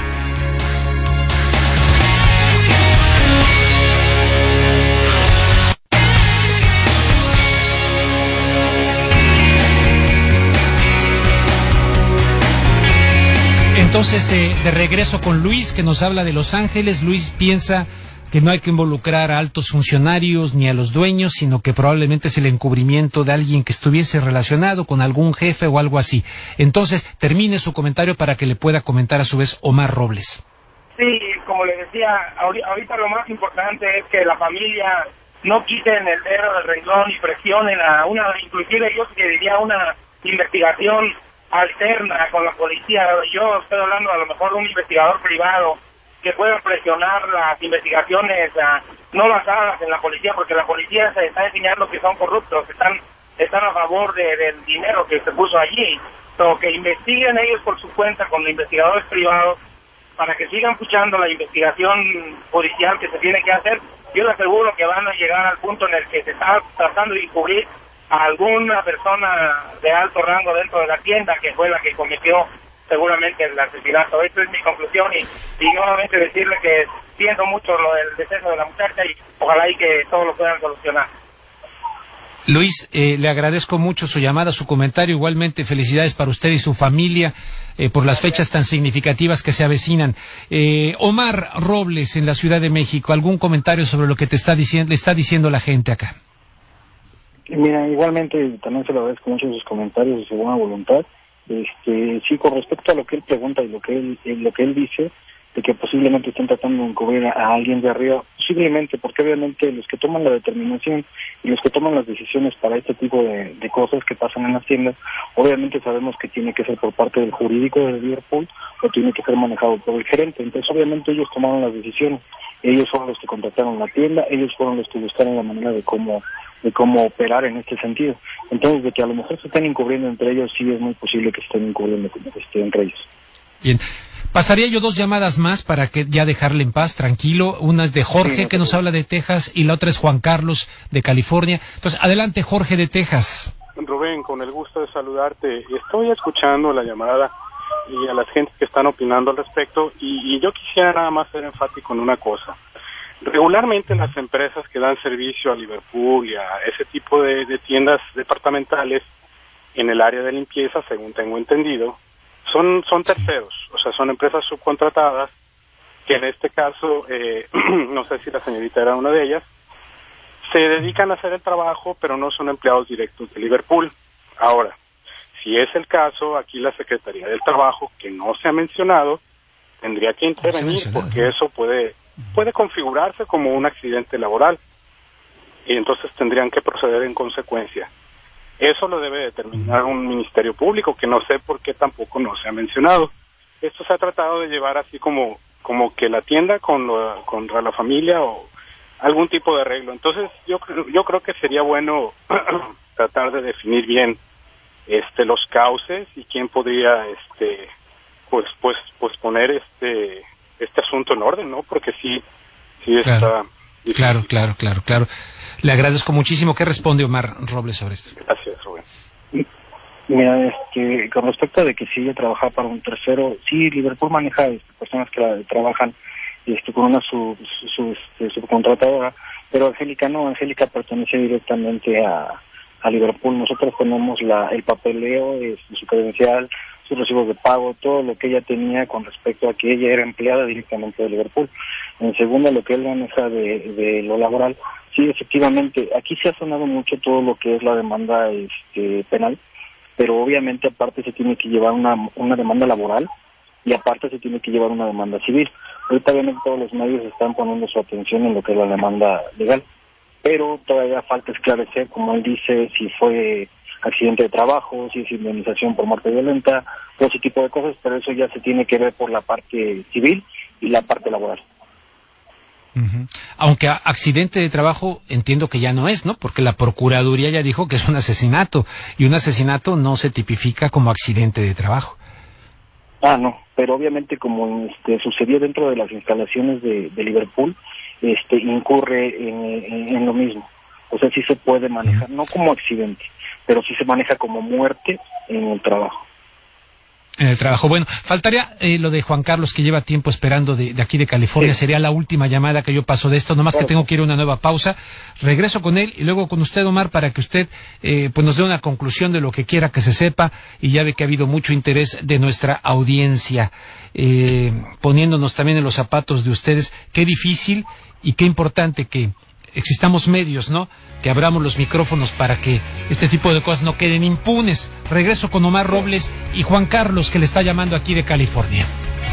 [SPEAKER 1] Entonces, de regreso con Luis, que nos habla de Los Ángeles. Luis piensa que no hay que involucrar a altos funcionarios ni a los dueños, sino que probablemente es el encubrimiento de alguien que estuviese relacionado con algún jefe o algo así. Entonces, termine su comentario para que le pueda comentar a su vez Omar Robles.
[SPEAKER 5] Sí, como le decía, ahorita lo más importante es que la familia no quiten el dedo del renglón y presionen inclusive yo diría una investigación alterna con la policía. Yo estoy hablando a lo mejor de un investigador privado que pueda presionar las investigaciones no basadas en la policía, porque la policía se está enseñando que son corruptos, están a favor del dinero que se puso allí. So, que investiguen ellos por su cuenta con investigadores privados para que sigan puchando la investigación judicial que se tiene que hacer. Yo le aseguro que van a llegar al punto en el que se está tratando de encubrir a alguna persona de alto rango dentro de la tienda que fue la que cometió seguramente el asesinato. Esta es mi conclusión, y nuevamente decirle que siento mucho lo del deceso de la muchacha y ojalá y que todos lo puedan solucionar.
[SPEAKER 1] Luis, le agradezco mucho su llamada, su comentario. Igualmente, felicidades para usted y su familia por las fechas tan significativas que se avecinan. Omar Robles, en la Ciudad de México, ¿algún comentario sobre lo que le está diciendo la gente acá?
[SPEAKER 2] Mira, igualmente también se le agradezco mucho sus comentarios y su buena voluntad. Sí, con respecto a lo que él pregunta y lo que él dice, de que posiblemente estén tratando de encubrir a alguien de arriba, posiblemente, porque obviamente los que toman la determinación y los que toman las decisiones para este tipo de cosas que pasan en las tiendas, obviamente sabemos que tiene que ser por parte del jurídico de Liverpool o tiene que ser manejado por el gerente. Entonces obviamente ellos tomaron las decisiones, ellos fueron los que contrataron la tienda, ellos fueron los que buscaron la manera de cómo operar en este sentido. Entonces, de que a lo mejor se estén encubriendo entre ellos, sí es muy posible que se estén encubriendo entre ellos.
[SPEAKER 1] Bien. Pasaría yo 2 llamadas más para que ya dejarle en paz, tranquilo. Una es de Jorge, sí, que nos habla de Texas, y la otra es Juan Carlos, de California. Entonces, adelante, Jorge, de Texas.
[SPEAKER 6] Rubén, con el gusto de saludarte. Estoy escuchando la llamada y a las gentes que están opinando al respecto, y yo quisiera nada más ser enfático en una cosa. Regularmente las empresas que dan servicio a Liverpool y a ese tipo de tiendas departamentales en el área de limpieza, según tengo entendido, son terceros, o sea, son empresas subcontratadas que en este caso, no sé si la señorita era una de ellas, se dedican a hacer el trabajo, pero no son empleados directos de Liverpool. Ahora, si es el caso, aquí la Secretaría del Trabajo, que no se ha mencionado, tendría que intervenir, porque eso puede configurarse como un accidente laboral y entonces tendrían que proceder en consecuencia. Eso lo debe determinar un ministerio público, que no sé por qué tampoco no se ha mencionado. Esto se ha tratado de llevar así como que la tienda contra la familia o algún tipo de arreglo. Entonces yo creo que sería bueno tratar de definir bien los cauces y quién podría pues poner este asunto en orden, ¿no? Porque sí está difícil.
[SPEAKER 1] Claro. Le agradezco muchísimo. ¿Qué responde Omar Robles sobre esto?
[SPEAKER 6] Gracias, Rubén.
[SPEAKER 2] Mira, con respecto a de que si ella trabaja para un tercero, sí, Liverpool maneja personas que trabajan con una subcontratadora, pero Angélica pertenece directamente a Liverpool. Nosotros tenemos el papeleo, su credencial, sus recibos de pago, todo lo que ella tenía con respecto a que ella era empleada directamente de Liverpool. En segundo, lo que él maneja de lo laboral, sí, efectivamente, aquí se ha sonado mucho todo lo que es la demanda penal, pero obviamente aparte se tiene que llevar una demanda laboral y aparte se tiene que llevar una demanda civil. Ahorita obviamente todos los medios están poniendo su atención en lo que es la demanda legal, pero todavía falta esclarecer, como él dice, si fue accidente de trabajo, si es indemnización por muerte violenta, todo ese tipo de cosas, pero eso ya se tiene que ver por la parte civil y la parte laboral.
[SPEAKER 1] Uh-huh. Aunque accidente de trabajo entiendo que ya no es, ¿no? Porque la Procuraduría ya dijo que es un asesinato, y un asesinato no se tipifica como accidente de trabajo.
[SPEAKER 2] No, pero obviamente como sucedió dentro de las instalaciones de Liverpool, incurre en lo mismo. O sea, sí se puede manejar, no como accidente, pero sí se maneja como muerte en el trabajo.
[SPEAKER 1] En el trabajo. Bueno, faltaría lo de Juan Carlos, que lleva tiempo esperando de aquí de California. Sí. Sería la última llamada que yo paso de esto, nomás que tengo que ir a una nueva pausa. Regreso con él y luego con usted, Omar, para que usted pues nos dé una conclusión de lo que quiera que se sepa, y ya ve que ha habido mucho interés de nuestra audiencia, poniéndonos también en los zapatos de ustedes. Qué difícil y qué importante que existamos medios, ¿no? Que abramos los micrófonos para que este tipo de cosas no queden impunes. Regreso con Omar Robles y Juan Carlos, que le está llamando aquí de California.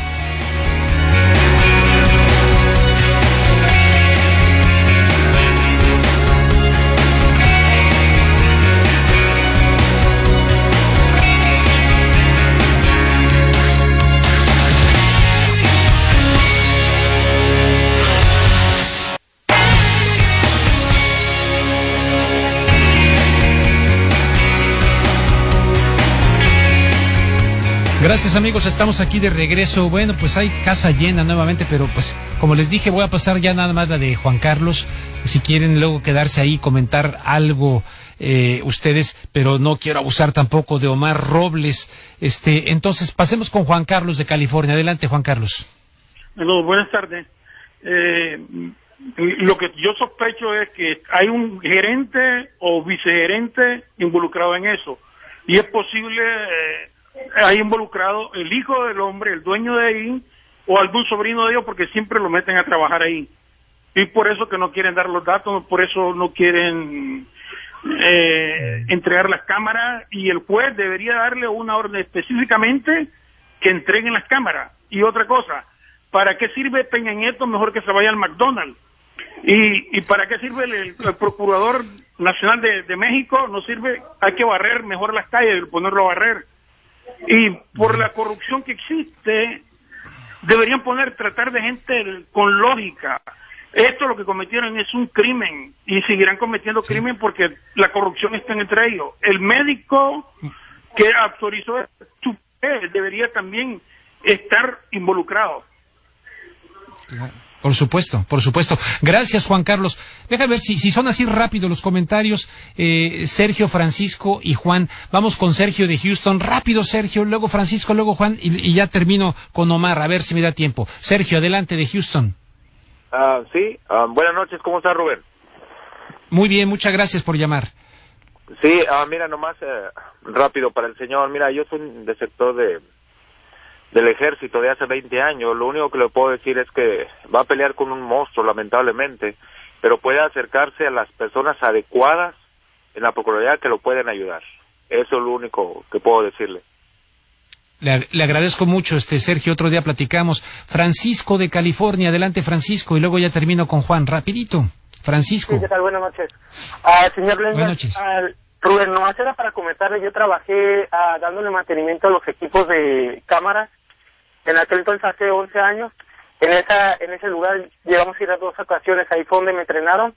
[SPEAKER 1] Gracias, amigos, estamos aquí de regreso. Bueno, pues hay casa llena nuevamente, pero pues como les dije, voy a pasar ya nada más la de Juan Carlos. Si quieren luego quedarse ahí, comentar algo ustedes, pero no quiero abusar tampoco de Omar Robles. Entonces pasemos con Juan Carlos de California. Adelante, Juan Carlos.
[SPEAKER 7] Bueno, buenas tardes. Lo que yo sospecho es que hay un gerente o vicegerente involucrado en eso, y es posible hay involucrado el hijo del hombre, el dueño de ahí, o algún sobrino de ellos, porque siempre lo meten a trabajar ahí. Y por eso que no quieren dar los datos, por eso no quieren entregar las cámaras, y el juez debería darle una orden específicamente que entreguen las cámaras. Y otra cosa, ¿para qué sirve Peña Nieto? Mejor que se vaya al McDonald's. ¿Y para qué sirve el Procurador Nacional de México? No sirve, hay que barrer mejor las calles, ponerlo a barrer. Y por la corrupción que existe, deberían tratar de gente con lógica. Esto lo que cometieron es un crimen, y seguirán cometiendo crimen porque la corrupción está entre ellos. El médico que autorizó esto debería también estar involucrado.
[SPEAKER 1] Por supuesto, por supuesto. Gracias, Juan Carlos. Deja ver si son así rápido los comentarios. Sergio, Francisco y Juan. Vamos con Sergio de Houston. Rápido, Sergio, luego Francisco, luego Juan, y ya termino con Omar, a ver si me da tiempo. Sergio, adelante, de Houston.
[SPEAKER 8] Sí, buenas noches, ¿cómo está, Rubén?
[SPEAKER 1] Muy bien, muchas gracias por llamar.
[SPEAKER 8] Sí, mira, nomás rápido para el señor. Mira, yo soy del sector del ejército de hace 20 años. Lo único que le puedo decir es que va a pelear con un monstruo, lamentablemente, pero puede acercarse a las personas adecuadas en la Procuraduría que lo pueden ayudar. Eso es lo único que puedo decirle.
[SPEAKER 1] Le agradezco mucho, Sergio, otro día platicamos. Francisco de California, adelante, Francisco, y luego ya termino con Juan, rapidito. Francisco.
[SPEAKER 9] Sí, ¿qué tal? Buenas noches. Señor Lengas,
[SPEAKER 1] buenas noches.
[SPEAKER 9] Rubén, nomás era para comentarle, yo trabajé dándole mantenimiento a los equipos de cámaras. En aquel entonces, hace 11 años, en ese lugar llegamos a ir a 2 ocasiones, ahí fue donde me entrenaron.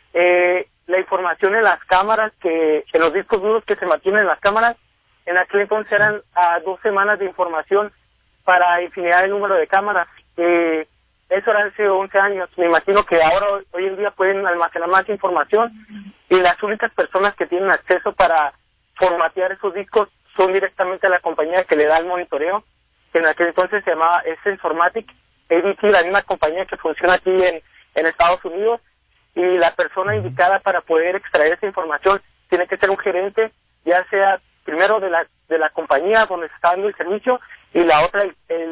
[SPEAKER 9] La información en las cámaras, en los discos duros que se mantienen en las cámaras, en aquel entonces eran 2 semanas de información para infinidad de número de cámaras. Eso era hace 11 años. Me imagino que ahora, hoy en día, pueden almacenar más información, y las únicas personas que tienen acceso para formatear esos discos son directamente a la compañía que le da el monitoreo, que en aquel entonces se llamaba Sensormatic, ABC, la misma compañía que funciona aquí en Estados Unidos, y la persona indicada para poder extraer esa información tiene que ser un gerente, ya sea primero de la compañía donde se está dando el servicio, y la otra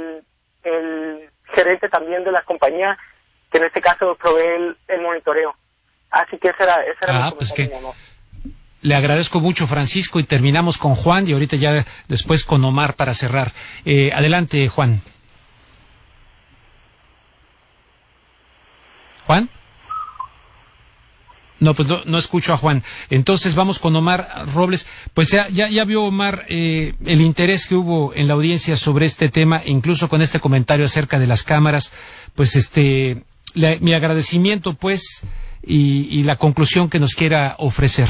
[SPEAKER 9] el gerente también de la compañía, que en este caso provee el monitoreo. Así que esa era mi
[SPEAKER 1] pues que le agradezco mucho, Francisco, y terminamos con Juan, y ahorita ya después con Omar para cerrar. Adelante, Juan. ¿Juan? No, pues no escucho a Juan. Entonces vamos con Omar Robles. Pues ya vio Omar el interés que hubo en la audiencia sobre este tema, incluso con este comentario acerca de las cámaras. Pues mi agradecimiento, pues, y la conclusión que nos quiera ofrecer.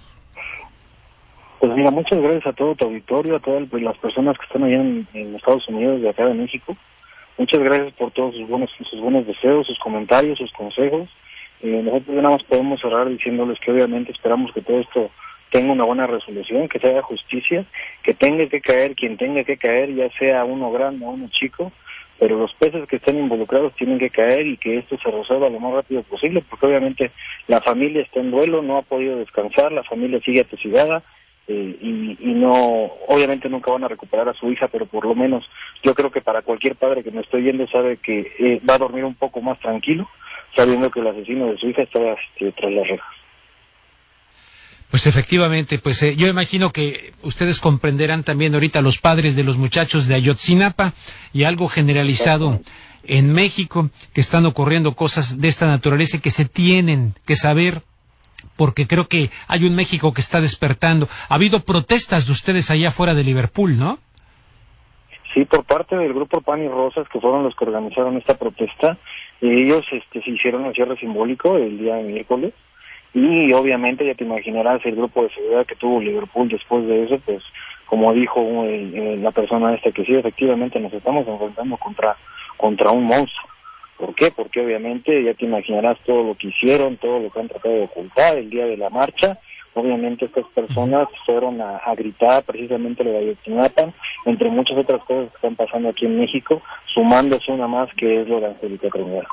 [SPEAKER 2] Pues mira, muchas gracias a todo tu auditorio, a todas las personas que están allá en Estados Unidos, de acá de México. Muchas gracias por todos sus buenos deseos, sus comentarios, sus consejos. Nosotros nada más podemos cerrar diciéndoles que obviamente esperamos que todo esto tenga una buena resolución, que se haga justicia, que tenga que caer quien tenga que caer, ya sea uno grande o uno chico, pero los peces que estén involucrados tienen que caer y que esto se resuelva lo más rápido posible, porque obviamente la familia está en duelo, no ha podido descansar, la familia sigue atosigada, y no, obviamente nunca van a recuperar a su hija, pero por lo menos yo creo que para cualquier padre que me estoy viendo sabe que va a dormir un poco más tranquilo, sabiendo que el asesino de su hija estaba tras las rejas.
[SPEAKER 1] Pues efectivamente, pues yo imagino que ustedes comprenderán también ahorita los padres de los muchachos de Ayotzinapa y algo generalizado en México, que están ocurriendo cosas de esta naturaleza y que se tienen que saber, porque creo que hay un México que está despertando. Ha habido protestas de ustedes allá fuera de Liverpool, ¿no?
[SPEAKER 2] Sí, por parte del grupo Pan y Rosas, que fueron los que organizaron esta protesta, ellos se hicieron un cierre simbólico el día miércoles, y obviamente ya te imaginarás el grupo de seguridad que tuvo Liverpool después de eso, pues como dijo la persona que sí, efectivamente nos estamos enfrentando contra un monstruo. ¿Por qué? Porque obviamente ya te imaginarás todo lo que hicieron, todo lo que han tratado de ocultar el día de la marcha. Obviamente estas personas fueron a gritar precisamente lo de Ayotzinapa, entre muchas otras cosas que están pasando aquí en México, sumándose una más que es lo de Angélica Cremera.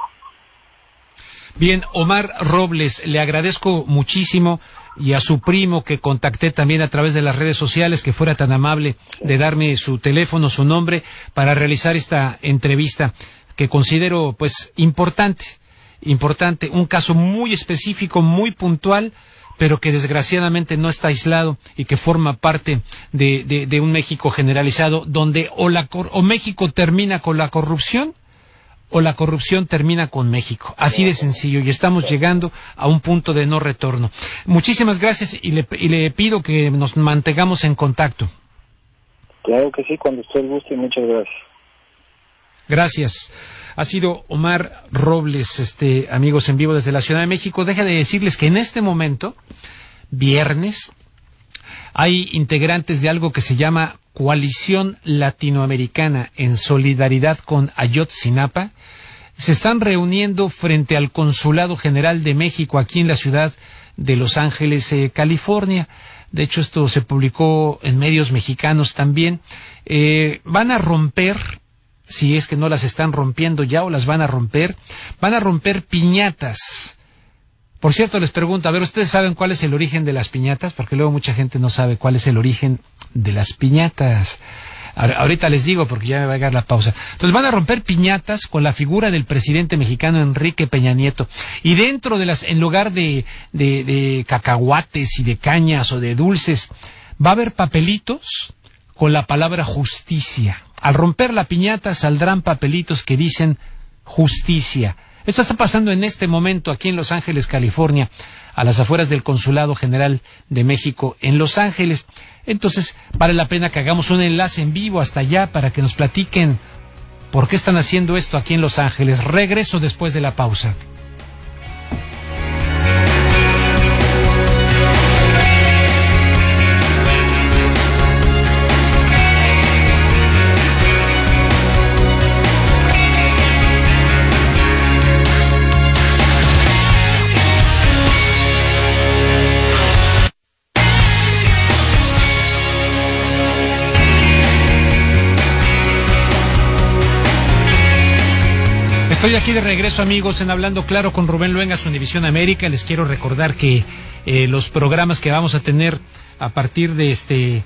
[SPEAKER 1] Bien, Omar Robles, le agradezco muchísimo, y a su primo que contacté también a través de las redes sociales, que fuera tan amable de darme su teléfono, su nombre, para realizar esta entrevista que considero pues importante, un caso muy específico, muy puntual, pero que desgraciadamente no está aislado y que forma parte de un México generalizado, donde o México termina con la corrupción o la corrupción termina con México. Así de sencillo, y estamos llegando a un punto de no retorno. Muchísimas gracias, y le pido que nos mantengamos en contacto.
[SPEAKER 2] Claro que sí, cuando usted guste, muchas gracias.
[SPEAKER 1] Gracias. Ha sido Omar Robles, amigos en vivo desde la Ciudad de México. Deja de decirles que en este momento, viernes, hay integrantes de algo que se llama Coalición Latinoamericana en solidaridad con Ayotzinapa. Se están reuniendo frente al Consulado General de México aquí en la ciudad de Los Ángeles, California. De hecho, esto se publicó en medios mexicanos también. Van a romper, si es que no las están rompiendo ya o las van a romper piñatas. Por cierto, les pregunto, a ver, ¿ustedes saben cuál es el origen de las piñatas? Porque luego mucha gente no sabe cuál es el origen de las piñatas. Ahorita les digo, porque ya me va a llegar la pausa. Entonces van a romper piñatas con la figura del presidente mexicano Enrique Peña Nieto. Y dentro de en lugar de cacahuates y de cañas o de dulces, va a haber papelitos con la palabra justicia. Al romper la piñata saldrán papelitos que dicen justicia. Esto está pasando en este momento aquí en Los Ángeles, California, a las afueras del Consulado General de México en Los Ángeles. Entonces, vale la pena que hagamos un enlace en vivo hasta allá para que nos platiquen por qué están haciendo esto aquí en Los Ángeles. Regreso después de la pausa. Estoy aquí de regreso, amigos, en Hablando Claro con Rubén Luengas, Univisión América. Les quiero recordar que los programas que vamos a tener a partir de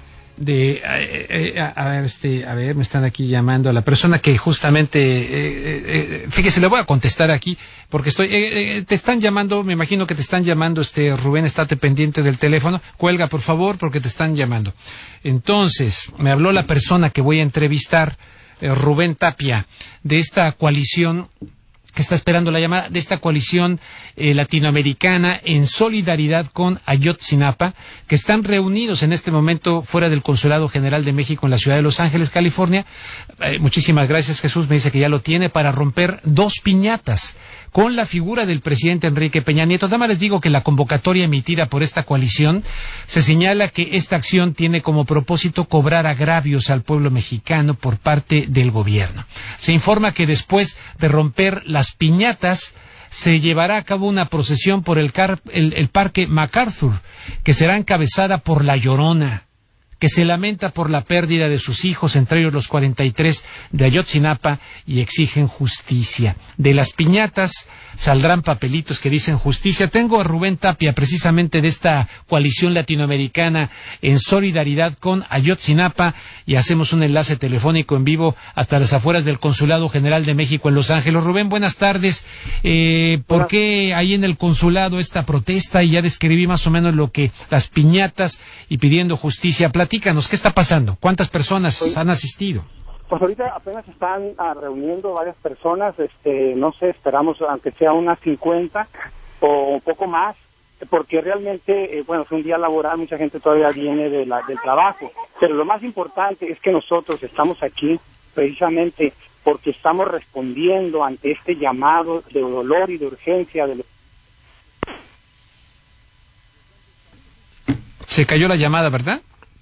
[SPEAKER 1] a ver, me están aquí llamando a la persona que justamente, fíjese, le voy a contestar aquí, porque te están llamando, me imagino que te están llamando, Rubén, estate pendiente del teléfono, cuelga por favor, porque te están llamando. Entonces, me habló la persona que voy a entrevistar, Rubén Tapia, de esta coalición que está esperando la llamada de esta coalición latinoamericana en solidaridad con Ayotzinapa, que están reunidos en este momento fuera del Consulado General de México en la ciudad de Los Ángeles, California. Muchísimas gracias, Jesús, me dice que ya lo tiene, para romper 2 piñatas con la figura del presidente Enrique Peña Nieto. Nada más les digo que la convocatoria emitida por esta coalición se señala que esta acción tiene como propósito cobrar agravios al pueblo mexicano por parte del gobierno. Se informa que después de romper las piñatas se llevará a cabo una procesión por el Parque MacArthur, que será encabezada por La Llorona, que se lamenta por la pérdida de sus hijos, entre ellos los 43 de Ayotzinapa, y exigen justicia. De las piñatas saldrán papelitos que dicen justicia. Tengo a Rubén Tapia, precisamente de esta coalición latinoamericana en solidaridad con Ayotzinapa, y hacemos un enlace telefónico en vivo hasta las afueras del Consulado General de México en Los Ángeles. Rubén, buenas tardes. ¿Por qué ahí en el consulado esta protesta? Y ya describí más o menos lo que las piñatas y pidiendo justicia. Platícanos, ¿qué está pasando? ¿Cuántas personas han asistido?
[SPEAKER 10] Pues ahorita apenas están reuniendo varias personas, no sé, esperamos aunque sea unas 50 o un poco más, porque realmente, es un día laboral, mucha gente todavía viene del trabajo, pero lo más importante es que nosotros estamos aquí precisamente porque estamos respondiendo ante este llamado de dolor y de urgencia.
[SPEAKER 1] Se cayó la llamada, ¿verdad?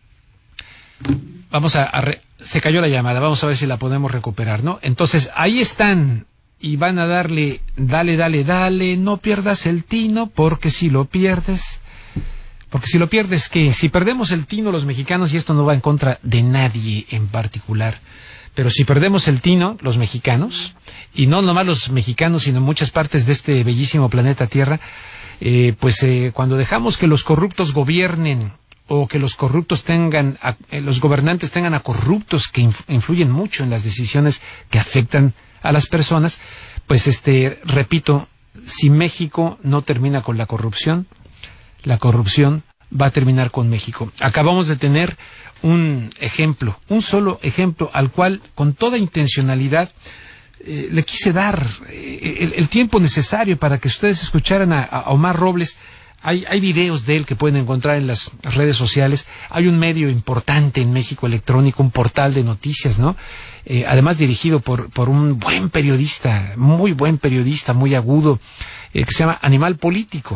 [SPEAKER 1] Se cayó la llamada, vamos a ver si la podemos recuperar, ¿no? Entonces, ahí están, y van a darle, dale, no pierdas el tino, porque si lo pierdes, ¿qué? Si perdemos el tino los mexicanos, y esto no va en contra de nadie en particular, pero si perdemos el tino, los mexicanos, y no nomás los mexicanos, sino en muchas partes de este bellísimo planeta Tierra, cuando dejamos que los corruptos gobiernen, o que los corruptos los gobernantes tengan a corruptos que influyen mucho en las decisiones que afectan a las personas, repito, si México no termina con la corrupción va a terminar con México. Acabamos de tener un solo ejemplo, al cual con toda intencionalidad le quise dar el tiempo necesario para que ustedes escucharan a Omar Robles. Hay videos de él que pueden encontrar en las redes sociales. Hay un medio importante en México electrónico, un portal de noticias, ¿no? Además dirigido por un buen periodista, muy agudo, que se llama Animal Político.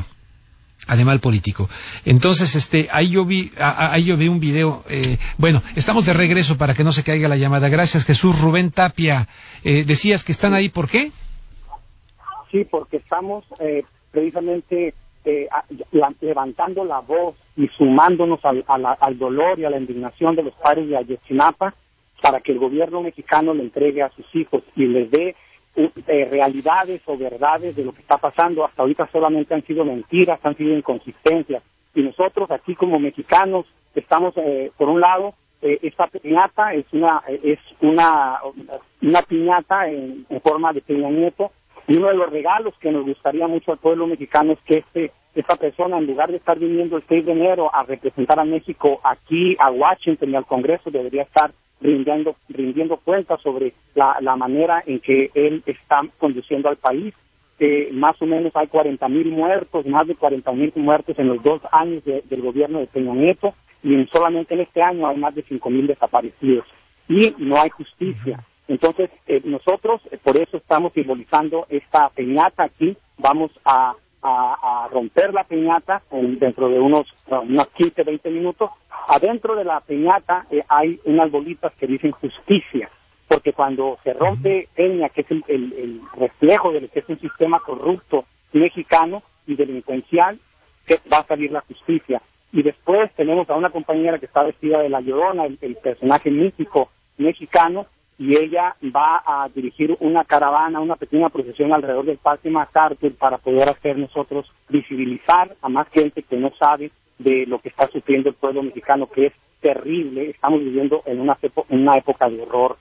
[SPEAKER 1] Entonces, ahí yo vi un video. Estamos de regreso para que no se caiga la llamada. Gracias, Jesús. Rubén Tapia, decías que están ahí, ¿por qué?
[SPEAKER 10] Sí, porque estamos precisamente levantando la voz y sumándonos al dolor y a la indignación de los padres de Ayotzinapa para que el gobierno mexicano le entregue a sus hijos y les dé realidades o verdades de lo que está pasando. Hasta ahorita solamente han sido mentiras, han sido inconsistencias, y nosotros aquí como mexicanos estamos, por un lado, esta piñata es una piñata en forma de Peña Nieto. Y uno de los regalos que nos gustaría mucho al pueblo mexicano es que esta persona, en lugar de estar viniendo el 6 de enero a representar a México aquí, a Washington y al Congreso, debería estar rindiendo cuentas sobre la manera en que él está conduciendo al país. Más o menos hay 40,000 muertos, más de 40,000 muertos en los 2 años del gobierno de Peña Nieto, y solamente en este año hay más de 5,000 desaparecidos. Y no hay justicia. Entonces, nosotros por eso estamos simbolizando esta piñata aquí. Vamos a romper la piñata dentro de unos 15, 20 minutos. Adentro de la piñata hay unas bolitas que dicen justicia, porque cuando se rompe Peña, que es el reflejo de lo que es un sistema corrupto mexicano y delincuencial, que va a salir la justicia. Y después tenemos a una compañera que está vestida de La Llorona, el personaje mítico mexicano, y ella va a dirigir una caravana, una pequeña procesión alrededor del Parque MacArthur para poder hacer nosotros visibilizar a más gente que no sabe de lo que está sufriendo el pueblo mexicano, que es terrible. Estamos viviendo en una época de horror.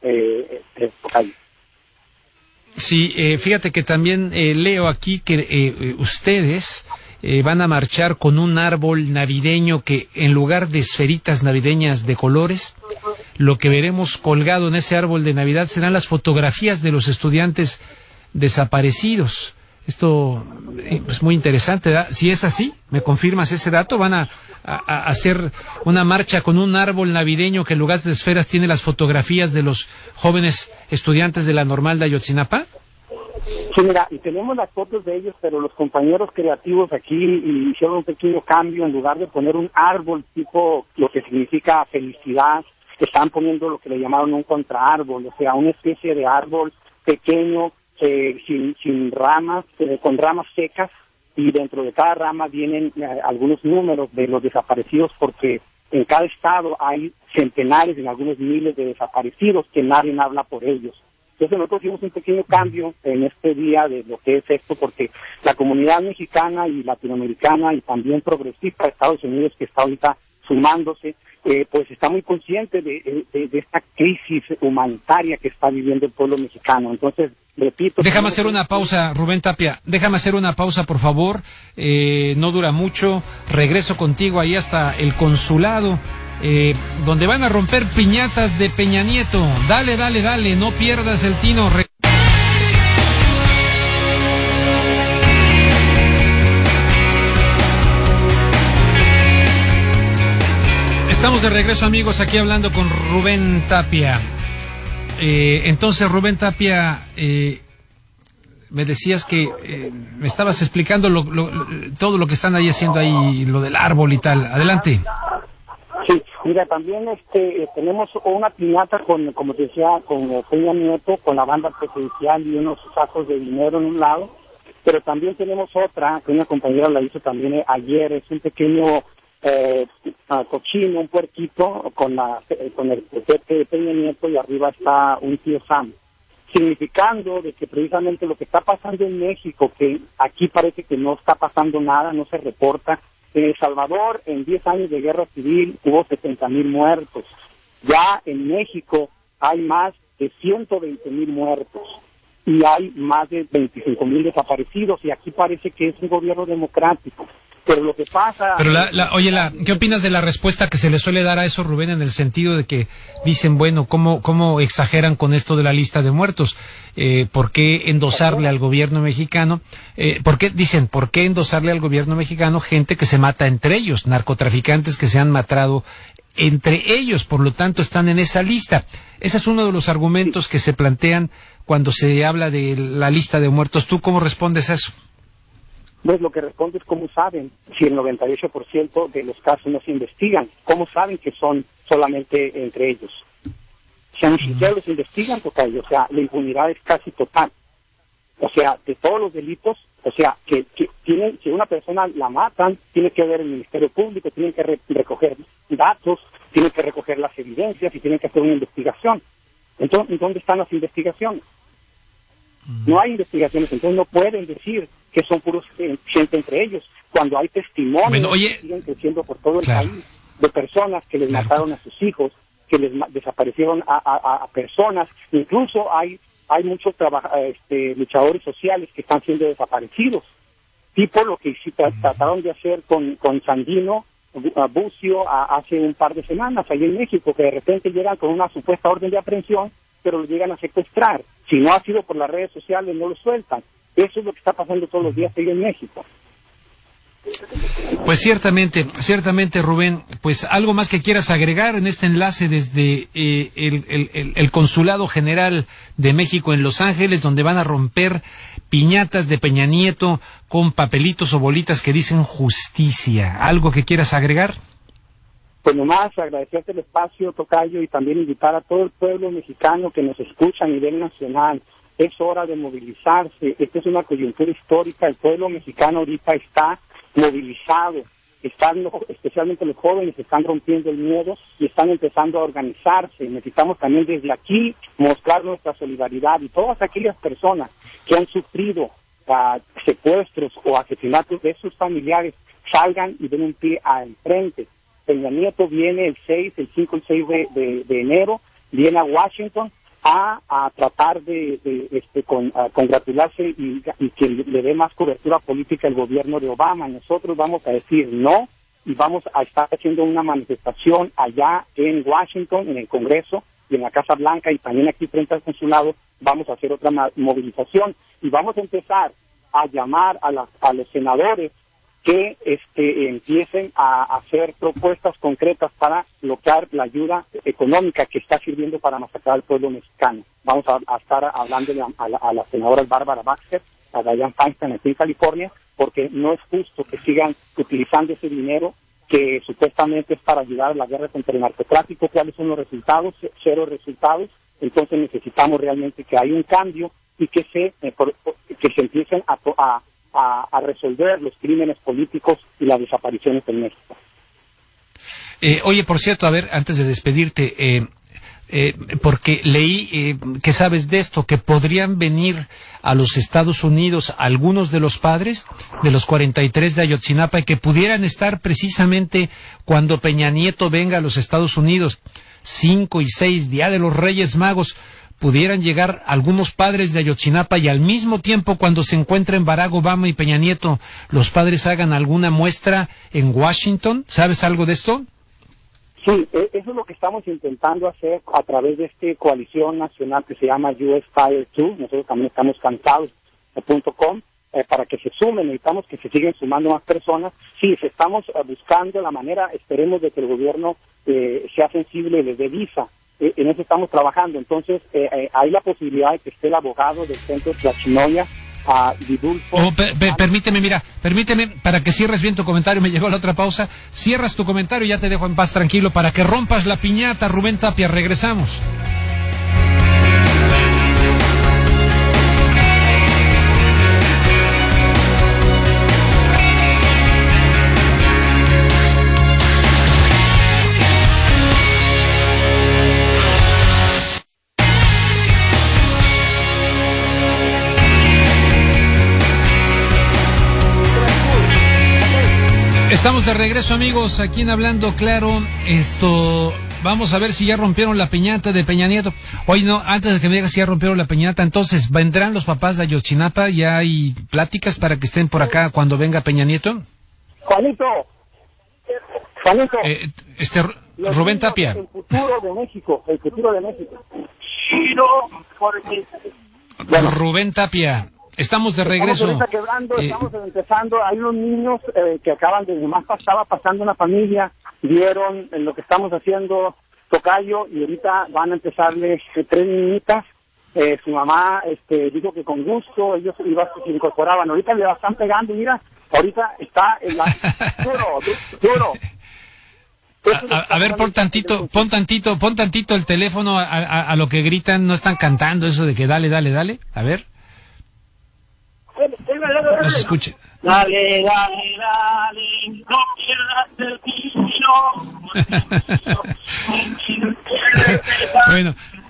[SPEAKER 1] Sí, fíjate que también leo aquí que ustedes van a marchar con un árbol navideño que, en lugar de esferitas navideñas de colores, lo que veremos colgado en ese árbol de Navidad serán las fotografías de los estudiantes desaparecidos. Esto es muy interesante, ¿verdad? Si es así, ¿me confirmas ese dato? ¿Van a hacer una marcha con un árbol navideño que en lugar de esferas tiene las fotografías de los jóvenes estudiantes de la Normal de Ayotzinapa?
[SPEAKER 10] Sí, mira, y tenemos las fotos de ellos, pero los compañeros creativos aquí hicieron un pequeño cambio. En lugar de poner un árbol tipo lo que significa felicidad, están poniendo lo que le llamaron un contraárbol, o sea, una especie de árbol pequeño, sin ramas, con ramas secas, y dentro de cada rama vienen algunos números de los desaparecidos, porque en cada estado hay centenares, en algunos miles de desaparecidos que nadie habla por ellos. Entonces nosotros hicimos un pequeño cambio en este día de lo que es esto, porque la comunidad mexicana y latinoamericana y también progresista de Estados Unidos, que está ahorita sumándose, pues está muy consciente de esta crisis humanitaria que está viviendo el pueblo mexicano. Entonces, repito...
[SPEAKER 1] Déjame hacer una pausa, Rubén Tapia, déjame hacer una pausa, por favor, no dura mucho, regreso contigo ahí hasta el consulado, donde van a romper piñatas de Peña Nieto. Dale, no pierdas el tino. Estamos de regreso, amigos, aquí hablando con Rubén Tapia. Entonces, Rubén Tapia, me decías que me estabas explicando todo lo que están ahí haciendo ahí, lo del árbol y tal. Adelante.
[SPEAKER 10] Sí, mira, también tenemos una piñata como te decía, con Peña Nieto, con la banda presidencial y unos sacos de dinero en un lado, pero también tenemos otra, que una compañera la hizo también ayer, es un pequeño cochino, un puerquito con el pepe de Peña Nieto, y arriba está un tío Sam, significando de que precisamente lo que está pasando en México, que aquí parece que no está pasando nada, no se reporta. En El Salvador, en 10 años de guerra civil, hubo 70,000 muertos. Ya en México hay más de 120,000 muertos y hay más de 25,000 desaparecidos, y aquí parece que es un gobierno democrático. Pero lo que pasa...
[SPEAKER 1] Pero ¿qué opinas de la respuesta que se le suele dar a eso, Rubén, en el sentido de que dicen, bueno, ¿cómo exageran con esto de la lista de muertos? ¿Por qué endosarle al gobierno mexicano? ¿Por qué endosarle al gobierno mexicano gente que se mata entre ellos, narcotraficantes que se han matado entre ellos, por lo tanto están en esa lista? Ese es uno de los argumentos que se plantean cuando se habla de la lista de muertos. ¿Tú cómo respondes a eso?
[SPEAKER 10] Pues lo que responde es cómo saben si el 98% de los casos no se investigan. ¿Cómo saben que son solamente entre ellos? Si ni siquiera los investigan, total, o sea, la impunidad es casi total. O sea, de todos los delitos, o sea, que si una persona la matan, tiene que ver el Ministerio Público, tienen que recoger datos, tienen que recoger las evidencias y tienen que hacer una investigación. Entonces, ¿dónde están las investigaciones? No hay investigaciones, entonces no pueden decir que son puros gente entre ellos, cuando hay testimonios que siguen creciendo por todo el país de personas que les mataron a sus hijos, que les desaparecieron a personas. Incluso hay muchos luchadores sociales que están siendo desaparecidos, tipo lo que trataron de hacer con Sandino Bucio hace un par de semanas allí en México, que de repente llegan con una supuesta orden de aprehensión, pero lo llegan a secuestrar. Si no ha sido por las redes sociales, no lo sueltan. Eso es lo que está pasando todos los días ahí en México.
[SPEAKER 1] Pues ciertamente, Rubén, pues algo más que quieras agregar en este enlace desde el Consulado General de México en Los Ángeles, donde van a romper piñatas de Peña Nieto con papelitos o bolitas que dicen justicia. ¿Algo que quieras agregar?
[SPEAKER 10] Pues nomás agradecerte el espacio, tocayo, y también invitar a todo el pueblo mexicano que nos escucha a nivel nacional. Es hora de movilizarse. Esta es una coyuntura histórica. El pueblo mexicano ahorita está movilizado. Especialmente los jóvenes están rompiendo el miedo y están empezando a organizarse. Necesitamos también desde aquí mostrar nuestra solidaridad, y todas aquellas personas que han sufrido secuestros o asesinatos de sus familiares salgan y den un pie al frente. Peña Nieto viene el 5 y 6 de enero, viene a Washington a tratar de congratularse y que le dé más cobertura política al gobierno de Obama. Nosotros vamos a decir no, y vamos a estar haciendo una manifestación allá en Washington, en el Congreso y en la Casa Blanca, y también aquí frente al consulado, vamos a hacer otra movilización y vamos a empezar a llamar a los senadores que empiecen a hacer propuestas concretas para bloquear la ayuda económica que está sirviendo para masacrar al pueblo mexicano. Vamos a estar hablando a las senadoras Bárbara Baxter, a Dianne Feinstein aquí en California, porque no es justo que sigan utilizando ese dinero que supuestamente es para ayudar a la guerra contra el narcotráfico. ¿Cuáles son los resultados? Cero resultados. Entonces necesitamos realmente que haya un cambio y que se empiecen a resolver los crímenes políticos y las desapariciones en México.
[SPEAKER 1] Oye, por cierto, a ver, antes de despedirte, porque leí que sabes de esto, que podrían venir a los Estados Unidos algunos de los padres de los 43 de Ayotzinapa y que pudieran estar precisamente cuando Peña Nieto venga a los Estados Unidos, 5 y 6, Día de los Reyes Magos, pudieran llegar algunos padres de Ayotzinapa y al mismo tiempo cuando se encuentren Barack Obama y Peña Nieto, los padres hagan alguna muestra en Washington. ¿Sabes algo de esto?
[SPEAKER 10] Sí, eso es lo que estamos intentando hacer a través de esta coalición nacional que se llama US Fire 2. Nosotros también estamos cansados.com para que se sumen. Necesitamos que se sigan sumando más personas. Sí, estamos buscando la manera, esperemos de que el gobierno sea sensible y les dé visa. En eso estamos trabajando. Entonces, hay la posibilidad de que esté el abogado del centro Tlachinoya, Vidulfo.
[SPEAKER 1] Permíteme, para que cierres bien tu comentario, me llegó la otra pausa. Cierras tu comentario y ya te dejo en paz, tranquilo, para que rompas la piñata, Rubén Tapia. Regresamos. Estamos de regreso, amigos, aquí en Hablando Claro. Vamos a ver si ya rompieron la piñata de Peña Nieto. Oye, no, antes de que me digas si ya rompieron la piñata, entonces, ¿vendrán los papás de Ayotzinapa? ¿Ya hay pláticas para que estén por acá cuando venga Peña Nieto?
[SPEAKER 10] Juanito.
[SPEAKER 1] Rubén Tapia.
[SPEAKER 10] El futuro de México.
[SPEAKER 1] Rubén Tapia. Estamos de regreso.
[SPEAKER 10] Estamos empezando. Hay unos niños que acaban de, nomás estaba pasando una familia, vieron en lo que estamos haciendo, tocayo, y ahorita van a empezarles 3 niñitas. Su mamá dijo que con gusto ellos se incorporaban. Ahorita le están pegando, mira, ahorita está en la... duro.
[SPEAKER 1] A ver, pon tantito el teléfono a lo que gritan, no están cantando eso de que dale, a ver. No se escucha.
[SPEAKER 5] Dale, no pierdas el piso.
[SPEAKER 1] Bueno.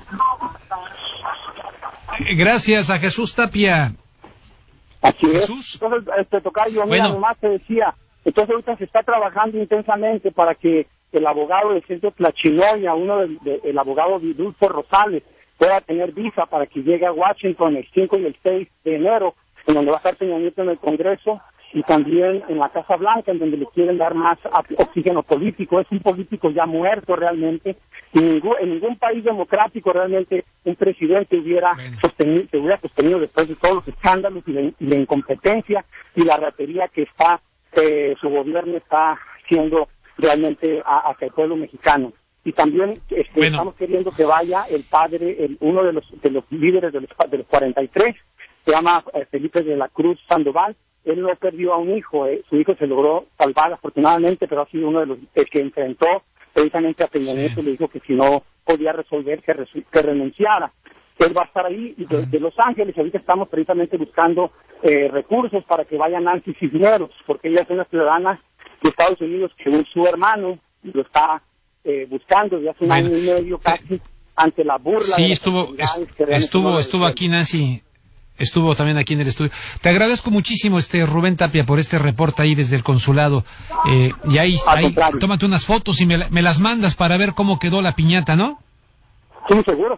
[SPEAKER 1] Gracias a Jesús Tapia.
[SPEAKER 10] Así
[SPEAKER 1] Jesús.
[SPEAKER 10] Es. Entonces, tocayo, mira, nomás te decía, entonces ahorita se está trabajando intensamente para que el abogado del centro Tlachinoya, el abogado Vidulfo Rosales, pueda tener visa para que llegue a Washington el 5 y el 6 de enero, en donde va a estar Peña Nieto en el Congreso, y también en la Casa Blanca, en donde le quieren dar más oxígeno político. Es un político ya muerto realmente. En ningún país democrático realmente un presidente se hubiera sostenido después de todos los escándalos y la incompetencia y la ratería que su gobierno está haciendo realmente hacia el pueblo mexicano. Y también estamos queriendo que vaya el padre, uno de los líderes de los 43, se llama Felipe de la Cruz Sandoval. Él no perdió a un hijo, su hijo se logró salvar afortunadamente, pero ha sido uno de los que enfrentó precisamente a Peña Nieto, le dijo que si no podía resolver, que renunciara. Él va a estar ahí, y de Los Ángeles, ahorita estamos precisamente buscando recursos para que vaya Nancy Cisneros, porque ella es una ciudadana de Estados Unidos que su hermano lo está buscando desde hace un año y medio casi, ante la burla.
[SPEAKER 1] Sí, estuvo aquí Nancy. Estuvo también aquí en el estudio. Te agradezco muchísimo, Rubén Tapia, por este reporte ahí desde el consulado. Y ahí tómate unas fotos y me las mandas para ver cómo quedó la piñata, ¿no?
[SPEAKER 10] Sí, seguro.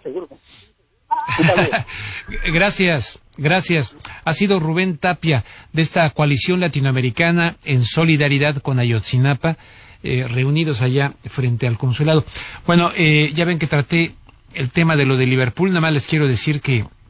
[SPEAKER 1] Gracias. Ha sido Rubén Tapia, de esta coalición latinoamericana en solidaridad con Ayotzinapa, reunidos allá frente al consulado. Bueno, ya ven que traté el tema de lo de Liverpool. Nada más les quiero decir que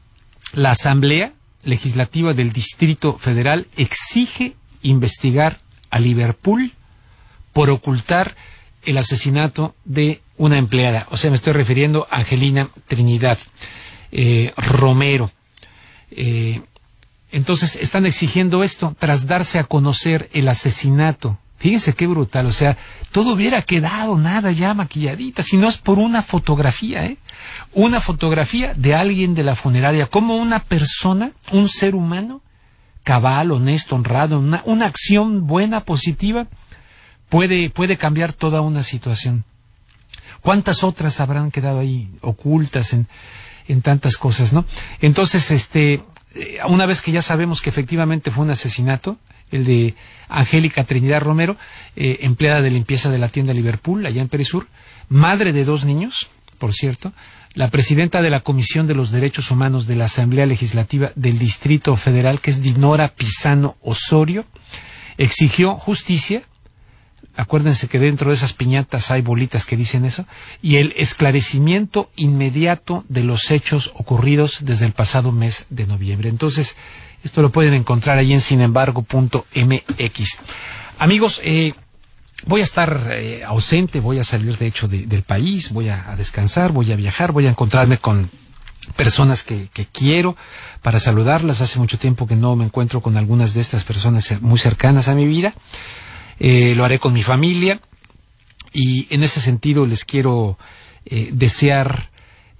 [SPEAKER 1] la Asamblea Legislativa del Distrito Federal exige investigar a Liverpool por ocultar el asesinato de una empleada. O sea, me estoy refiriendo a Angelina Trinidad Romero. Entonces, están exigiendo esto tras darse a conocer el asesinato. Fíjense qué brutal, o sea, todo hubiera quedado nada ya maquilladita, si no es por una fotografía, una fotografía de alguien de la funeraria, como una persona, un ser humano, cabal, honesto, honrado, una acción buena, positiva, puede cambiar toda una situación. ¿Cuántas otras habrán quedado ahí ocultas en tantas cosas, no? Entonces, una vez que ya sabemos que efectivamente fue un asesinato, el de Angélica Trinidad Romero, empleada de limpieza de la tienda Liverpool, allá en Perisur, madre de 2 niños, por cierto, la presidenta de la Comisión de los Derechos Humanos de la Asamblea Legislativa del Distrito Federal, que es Dinora Pizano Osorio, exigió justicia. Acuérdense que dentro de esas piñatas hay bolitas que dicen eso, y el esclarecimiento inmediato de los hechos ocurridos desde el pasado mes de noviembre. Entonces, esto lo pueden encontrar ahí en sinembargo.mx. Amigos, voy a estar ausente, voy a salir de hecho del país, voy a descansar, voy a viajar, voy a encontrarme con personas que quiero para saludarlas. Hace mucho tiempo que no me encuentro con algunas de estas personas muy cercanas a mi vida. Lo haré con mi familia y en ese sentido les quiero desear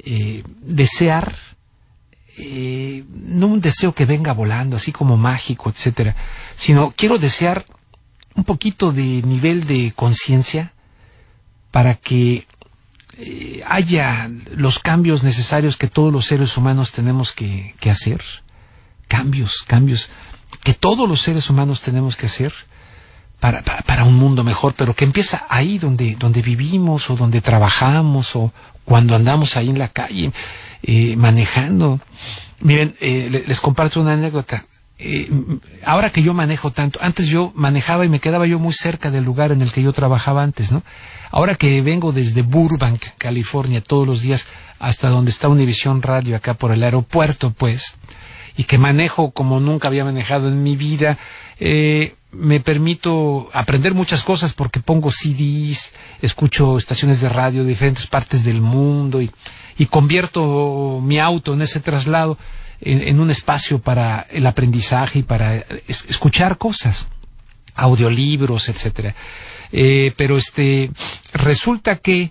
[SPEAKER 1] no un deseo que venga volando así como mágico, etcétera, sino quiero desear un poquito de nivel de conciencia para que haya los cambios necesarios que todos los seres humanos tenemos que hacer, cambios que todos los seres humanos tenemos que hacer para un mundo mejor, pero que empieza ahí donde vivimos o donde trabajamos o cuando andamos ahí en la calle manejando. Miren, les comparto una anécdota. Ahora que yo manejo tanto, antes yo manejaba y me quedaba yo muy cerca del lugar en el que yo trabajaba antes, ¿no? Ahora que vengo desde Burbank, California, todos los días hasta donde está Univisión Radio, acá por el aeropuerto, pues, y que manejo como nunca había manejado en mi vida, me permito aprender muchas cosas porque pongo CDs, escucho estaciones de radio de diferentes partes del mundo y convierto mi auto en ese traslado en un espacio para el aprendizaje y para escuchar cosas, audiolibros, etcétera. Pero resulta que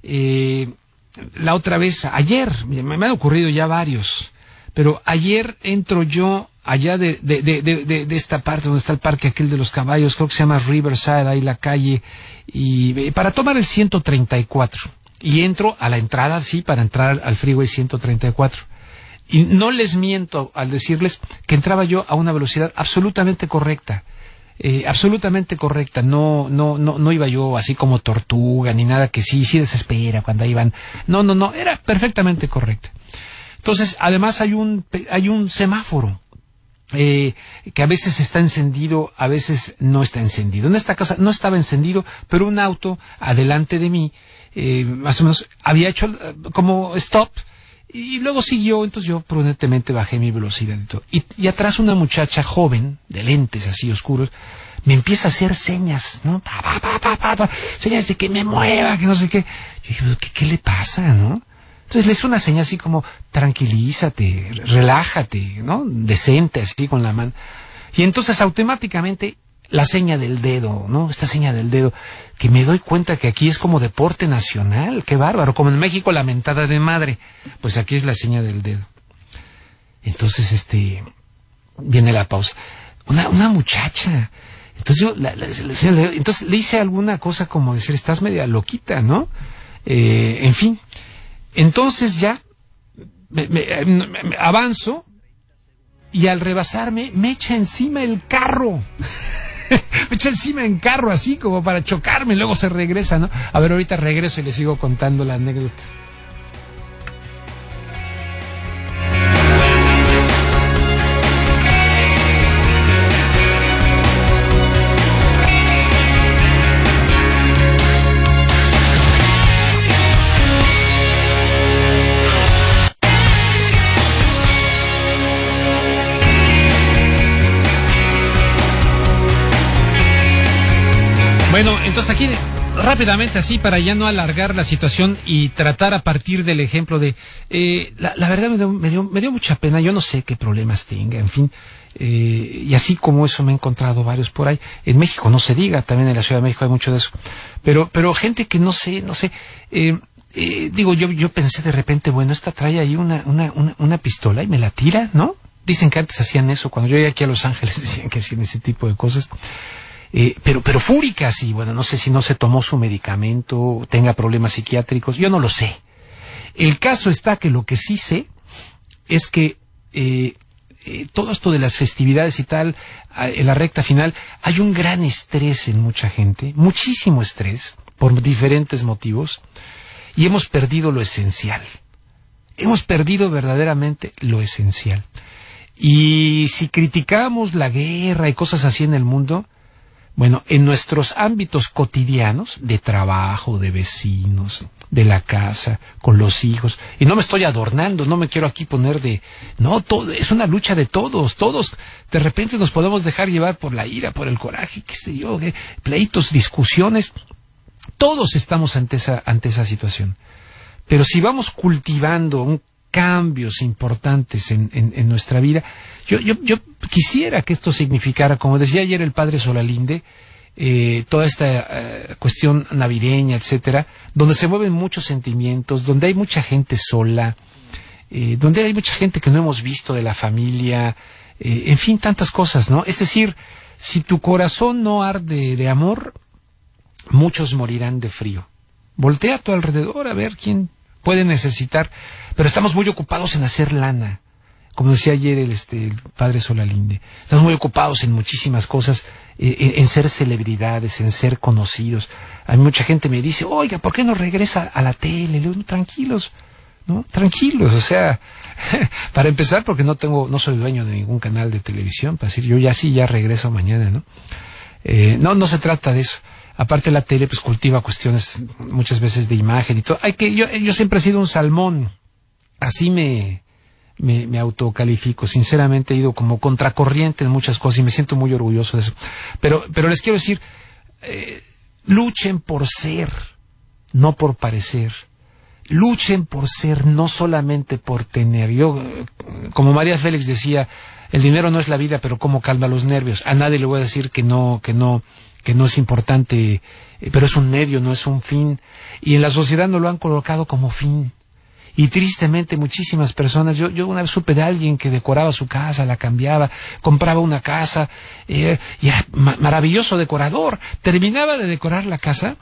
[SPEAKER 1] la otra vez, ayer, me han ocurrido ya varios, pero ayer entro yo allá de esta parte donde está el parque aquel de los caballos, creo que se llama Riverside, ahí la calle, y para tomar el 134, y entro a la entrada, sí, para entrar al freeway 134, y no les miento al decirles que entraba yo a una velocidad absolutamente correcta, no iba yo así como tortuga, ni nada que sí desespera cuando ahí van, no, era perfectamente correcta. Entonces, además hay un semáforo, que a veces está encendido, a veces no está encendido. En esta casa no estaba encendido, pero un auto adelante de mí, más o menos, había hecho como stop, y luego siguió, entonces yo prudentemente bajé mi velocidad y todo. Y atrás una muchacha joven, de lentes así oscuros, me empieza a hacer señas, ¿no? Señas de que me mueva, que no sé qué. Yo dije, ¿qué le pasa, no? Entonces le hizo una señal así como, tranquilízate, relájate, ¿no? Decente, así con la mano. Y entonces automáticamente la seña del dedo, ¿no? Esta seña del dedo, que me doy cuenta que aquí es como deporte nacional, qué bárbaro. Como en México la mentada de madre, pues aquí es la seña del dedo. Entonces, viene la pausa. Una muchacha. Entonces yo, entonces le hice alguna cosa como decir, estás media loquita, ¿no? En fin. Entonces ya me avanzo y al rebasarme me echa encima el carro. Me echa encima en carro así como para chocarme, luego se regresa, ¿no? A ver, ahorita regreso y les sigo contando la anécdota. Bueno, entonces aquí rápidamente así para ya no alargar la situación y tratar a partir del ejemplo de la verdad me dio mucha pena. Yo no sé qué problemas tenga, en fin, y así como eso me he encontrado varios por ahí. En México no se diga, también en la Ciudad de México hay mucho de eso, pero gente que no sé, digo, yo pensé de repente, bueno, esta trae ahí una pistola y me la tira, ¿no? Dicen que antes hacían eso, cuando yo llegué aquí a Los Ángeles decían que hacían ese tipo de cosas. Pero fúricas, y bueno, no sé si no se tomó su medicamento, tenga problemas psiquiátricos, yo no lo sé. El caso está que lo que sí sé es que todo esto de las festividades y tal, en la recta final, hay un gran estrés en mucha gente, muchísimo estrés, por diferentes motivos, y hemos perdido lo esencial. Hemos perdido verdaderamente lo esencial. Y si criticamos la guerra y cosas así en el mundo, bueno, en nuestros ámbitos cotidianos, de trabajo, de vecinos, de la casa, con los hijos, y no me estoy adornando, no me quiero aquí poner todo, es una lucha de todos, de repente nos podemos dejar llevar por la ira, por el coraje, qué sé yo, pleitos, discusiones, todos estamos ante esa situación. Pero si vamos cultivando cambios importantes en nuestra vida, yo quisiera que esto significara, como decía ayer el padre Solalinde, toda esta cuestión navideña, etcétera, donde se mueven muchos sentimientos, donde hay mucha gente sola, donde hay mucha gente que no hemos visto de la familia, en fin, tantas cosas, ¿no? Es decir, si tu corazón no arde de amor, muchos morirán de frío. Voltea a tu alrededor a ver quién puede necesitar, pero estamos muy ocupados en hacer lana, como decía ayer el padre Solalinde. Estamos muy ocupados en muchísimas cosas, en ser celebridades, en ser conocidos. A mí mucha gente me dice, oiga, ¿por qué no regresa a la tele? Le digo, tranquilos, ¿no? Tranquilos, o sea, para empezar, porque no soy dueño de ningún canal de televisión, para decir, yo ya regreso mañana, ¿no? No se trata de eso. Aparte la tele pues cultiva cuestiones muchas veces de imagen y todo. Yo siempre he sido un salmón, así me autocalifico. Sinceramente he ido como contracorriente en muchas cosas y me siento muy orgulloso de eso. Pero les quiero decir, luchen por ser, no por parecer. Luchen por ser, no solamente por tener. Yo, como María Félix decía, el dinero no es la vida, pero cómo calma los nervios. A nadie le voy a decir que no es importante, pero es un medio, no es un fin. Y en la sociedad no lo han colocado como fin. Y tristemente muchísimas personas, yo una vez supe de alguien que decoraba su casa, la cambiaba, compraba una casa, y era maravilloso decorador. Terminaba de decorar la casa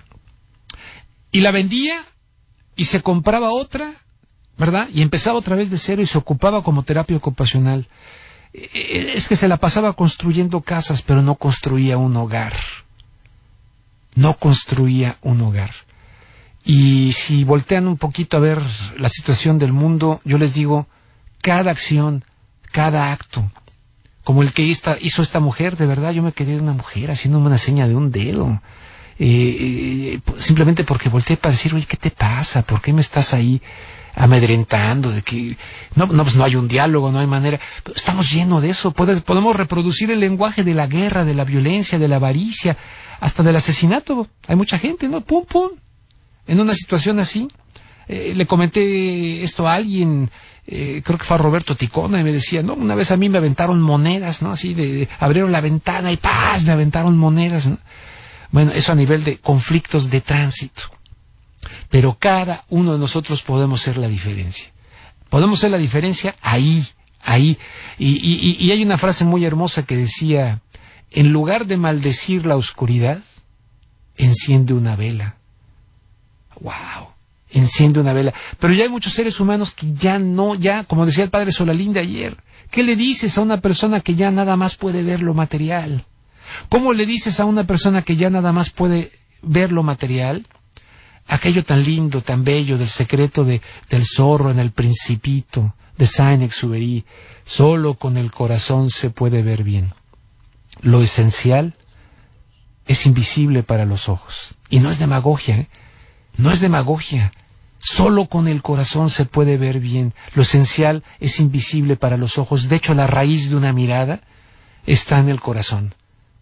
[SPEAKER 1] y la vendía y se compraba otra, ¿verdad? Y empezaba otra vez de cero y se ocupaba como terapia ocupacional. Es que se la pasaba construyendo casas, pero no construía un hogar. No construía un hogar. Y si voltean un poquito a ver la situación del mundo, yo les digo, cada acción, cada acto, como el que hizo esta mujer, de verdad yo me quedé una mujer haciéndome una seña de un dedo, simplemente porque volteé para decir, oye, ¿qué te pasa? ¿Por qué me estás ahí amedrentando? De que pues no hay un diálogo, no hay manera. Estamos llenos de eso. Podemos reproducir el lenguaje de la guerra, de la violencia, de la avaricia, hasta del asesinato. Hay mucha gente, ¿no? Pum, pum. En una situación así, le comenté esto a alguien, creo que fue a Roberto Ticona, y me decía, no, una vez a mí me aventaron monedas, ¿no? Así abrieron la ventana y ¡paz! Me aventaron monedas, ¿no? Bueno, eso a nivel de conflictos de tránsito. Pero cada uno de nosotros podemos ser la diferencia. Podemos ser la diferencia ahí. Y hay una frase muy hermosa que decía, en lugar de maldecir la oscuridad, enciende una vela. ¡Wow! Enciende una vela. Pero ya hay muchos seres humanos que ya, como decía el padre Solalinde ayer, ¿qué le dices a una persona que ya nada más puede ver lo material? ¿Cómo le dices a una persona que ya nada más puede ver lo material? Aquello tan lindo, tan bello del secreto del zorro en El Principito, de Saint-Exupéry, solo con el corazón se puede ver bien. Lo esencial es invisible para los ojos. Y no es demagogia, ¿eh? No es demagogia. Solo con el corazón se puede ver bien. Lo esencial es invisible para los ojos. De hecho, la raíz de una mirada está en el corazón.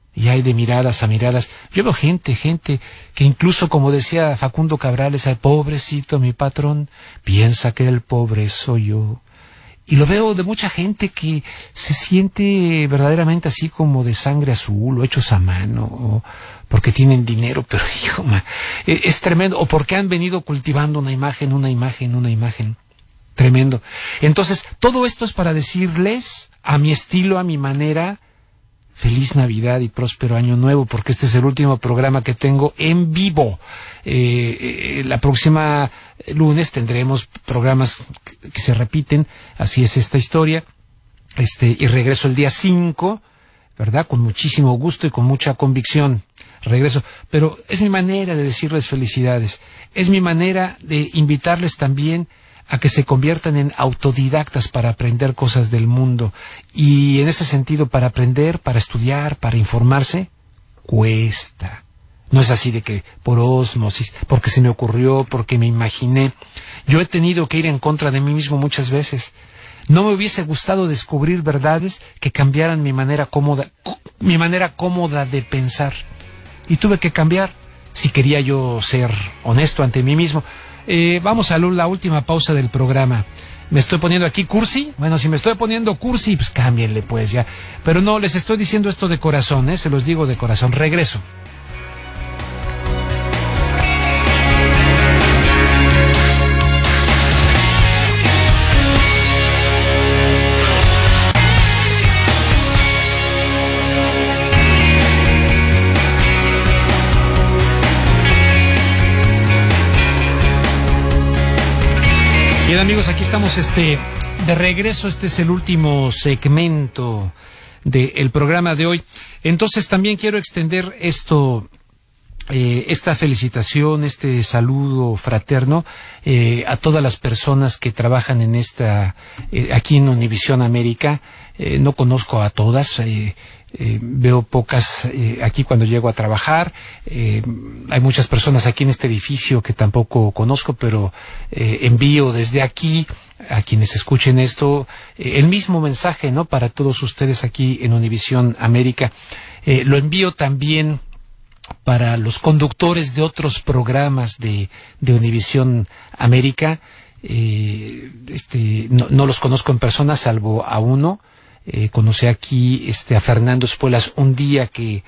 [SPEAKER 1] Y hay de miradas a miradas. Yo veo gente que incluso, como decía Facundo Cabral, esa pobrecito mi patrón, piensa que el pobre soy yo. Y lo veo de mucha gente que se siente verdaderamente así como de sangre azul, o hechos a mano, o porque tienen dinero, pero hijo, es tremendo, o porque han venido cultivando una imagen. Tremendo. Entonces, todo esto es para decirles, a mi estilo, a mi manera, feliz Navidad y próspero Año Nuevo, porque este es el último programa que tengo en vivo. La próxima lunes tendremos programas que se repiten, así es esta historia, y regreso el día 5, ¿verdad? Con muchísimo gusto y con mucha convicción. Regreso, pero es mi manera de decirles felicidades, es mi manera de invitarles también a que se conviertan en autodidactas para aprender cosas del mundo. Y en ese sentido, para aprender, para estudiar, para informarse, cuesta. No es así de que por ósmosis, porque se me ocurrió, porque me imaginé. Yo he tenido que ir en contra de mí mismo muchas veces. No me hubiese gustado descubrir verdades que cambiaran mi manera cómoda de pensar. Y tuve que cambiar si quería yo ser honesto ante mí mismo. Vamos a la última pausa del programa. ¿Me estoy poniendo aquí cursi? Bueno, si me estoy poniendo cursi, pues cámbienle pues ya. Pero no, les estoy diciendo esto de corazón, se los digo de corazón. Regreso. Bien, amigos, aquí estamos de regreso. Este es el último segmento del programa de hoy. Entonces también quiero extender esta felicitación, este saludo fraterno a todas las personas que trabajan en aquí en Univisión América. No conozco a todas, veo pocas aquí cuando llego a trabajar. Hay muchas personas aquí en este edificio que tampoco conozco, pero envío desde aquí a quienes escuchen esto el mismo mensaje, ¿no? Para todos ustedes aquí en Univisión América. Lo envío también para los conductores de otros programas de Univisión América. No los conozco en persona, salvo a uno. Conocí aquí a Fernando Espuelas un día que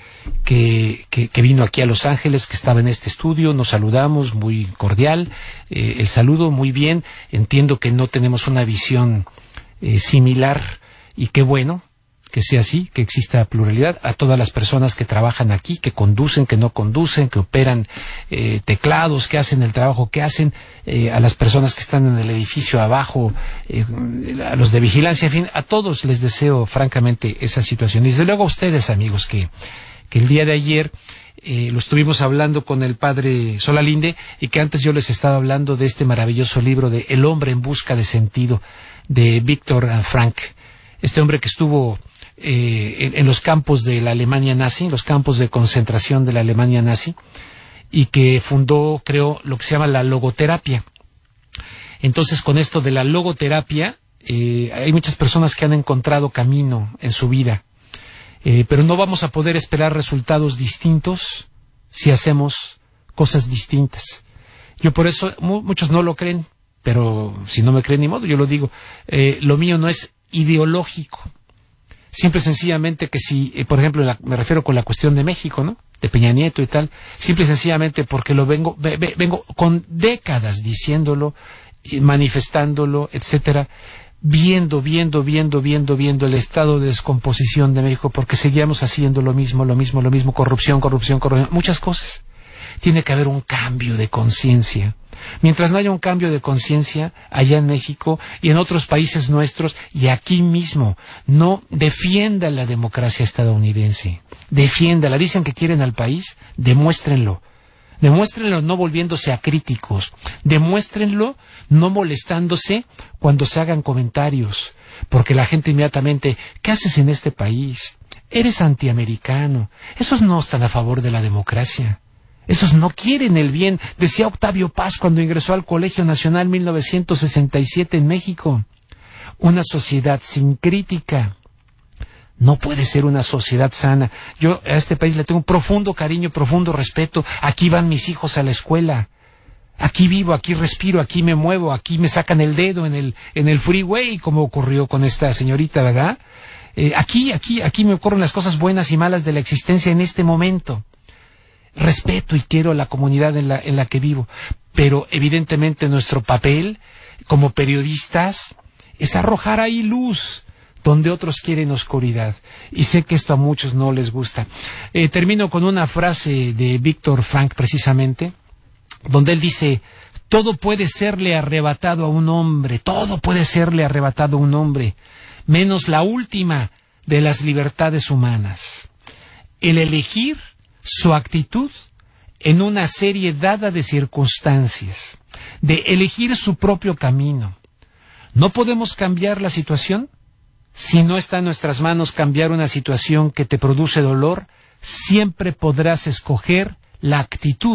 [SPEAKER 1] vino aquí a Los Ángeles, que estaba en este estudio. Nos saludamos, muy cordial, el saludo muy bien. Entiendo que no tenemos una visión similar, y qué bueno que sea así, que exista pluralidad. A todas las personas que trabajan aquí, que conducen, que no conducen, que operan teclados, que hacen el trabajo que hacen, a las personas que están en el edificio abajo, a los de vigilancia, en fin, a todos les deseo francamente esa situación. Y desde luego a ustedes, amigos, que el día de ayer lo estuvimos hablando con el padre Solalinde, y que antes yo les estaba hablando de este maravilloso libro de El hombre en busca de sentido, de Viktor Frankl, este hombre que estuvo en los campos de la Alemania nazi, los campos de concentración de la Alemania nazi, y que creó lo que se llama la logoterapia. Entonces, con esto de la logoterapia, hay muchas personas que han encontrado camino en su vida, pero no vamos a poder esperar resultados distintos si hacemos cosas distintas. Yo por eso, muchos no lo creen, pero si no me creen, ni modo, yo lo digo. Lo mío no es ideológico. Simple y sencillamente que si, por ejemplo, me refiero con la cuestión de México, ¿no? De Peña Nieto y tal, simple y sencillamente porque lo vengo con décadas diciéndolo, manifestándolo, etcétera, viendo el estado de descomposición de México, porque seguíamos haciendo lo mismo, corrupción, muchas cosas. Tiene que haber un cambio de conciencia. Mientras no haya un cambio de conciencia allá en México y en otros países nuestros y aquí mismo, no defienda la democracia estadounidense. Defiéndala. Dicen que quieren al país, demuéstrenlo. Demuéstrenlo no volviéndose acríticos. Demuéstrenlo no molestándose cuando se hagan comentarios. Porque la gente inmediatamente, ¿qué haces en este país? Eres antiamericano. Esos no están a favor de la democracia. Esos no quieren el bien, decía Octavio Paz cuando ingresó al Colegio Nacional 1967 en México. Una sociedad sin crítica No puede ser una sociedad sana. Yo a este país le tengo un profundo cariño, profundo respeto. Aquí van mis hijos a la escuela. Aquí vivo, aquí respiro, aquí me muevo, aquí me sacan el dedo en el freeway, como ocurrió con esta señorita, ¿verdad? Aquí me ocurren las cosas buenas y malas de la existencia en este momento. Respeto y quiero la comunidad en la que vivo. Pero evidentemente nuestro papel como periodistas es arrojar ahí luz donde otros quieren oscuridad. Y sé que esto a muchos no les gusta. Termino con una frase de Víctor Frank, precisamente, donde él dice: todo puede serle arrebatado a un hombre, todo puede serle arrebatado a un hombre, menos la última de las libertades humanas, el elegir su actitud en una serie dada de circunstancias, de elegir su propio camino. No podemos cambiar la situación. Si no está en nuestras manos cambiar una situación que te produce dolor, siempre podrás escoger la actitud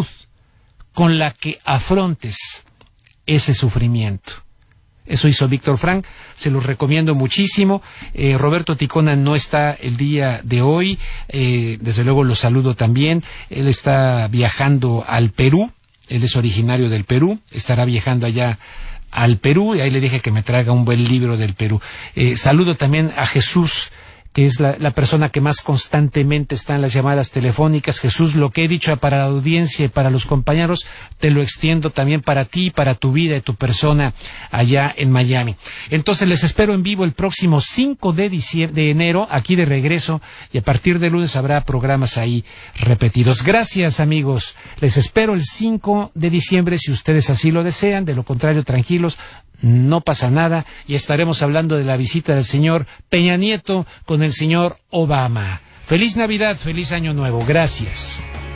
[SPEAKER 1] con la que afrontes ese sufrimiento. Eso hizo Víctor Frank, se los recomiendo muchísimo. Roberto Ticona no está el día de hoy, desde luego lo saludo también. Él está viajando al Perú, él es originario del Perú, estará viajando allá al Perú, y ahí le dije que me traiga un buen libro del Perú. Saludo también a Jesús, que es la persona que más constantemente está en las llamadas telefónicas. Jesús, lo que he dicho para la audiencia y para los compañeros, te lo extiendo también para ti, para tu vida y tu persona allá en Miami. Entonces les espero en vivo el próximo 5 de enero, aquí de regreso, y a partir de lunes habrá programas ahí repetidos. Gracias, amigos. Les espero el 5 de diciembre, si ustedes así lo desean. De lo contrario, tranquilos, no pasa nada, y estaremos hablando de la visita del señor Peña Nieto con el señor Obama. Feliz Navidad, feliz Año Nuevo. Gracias.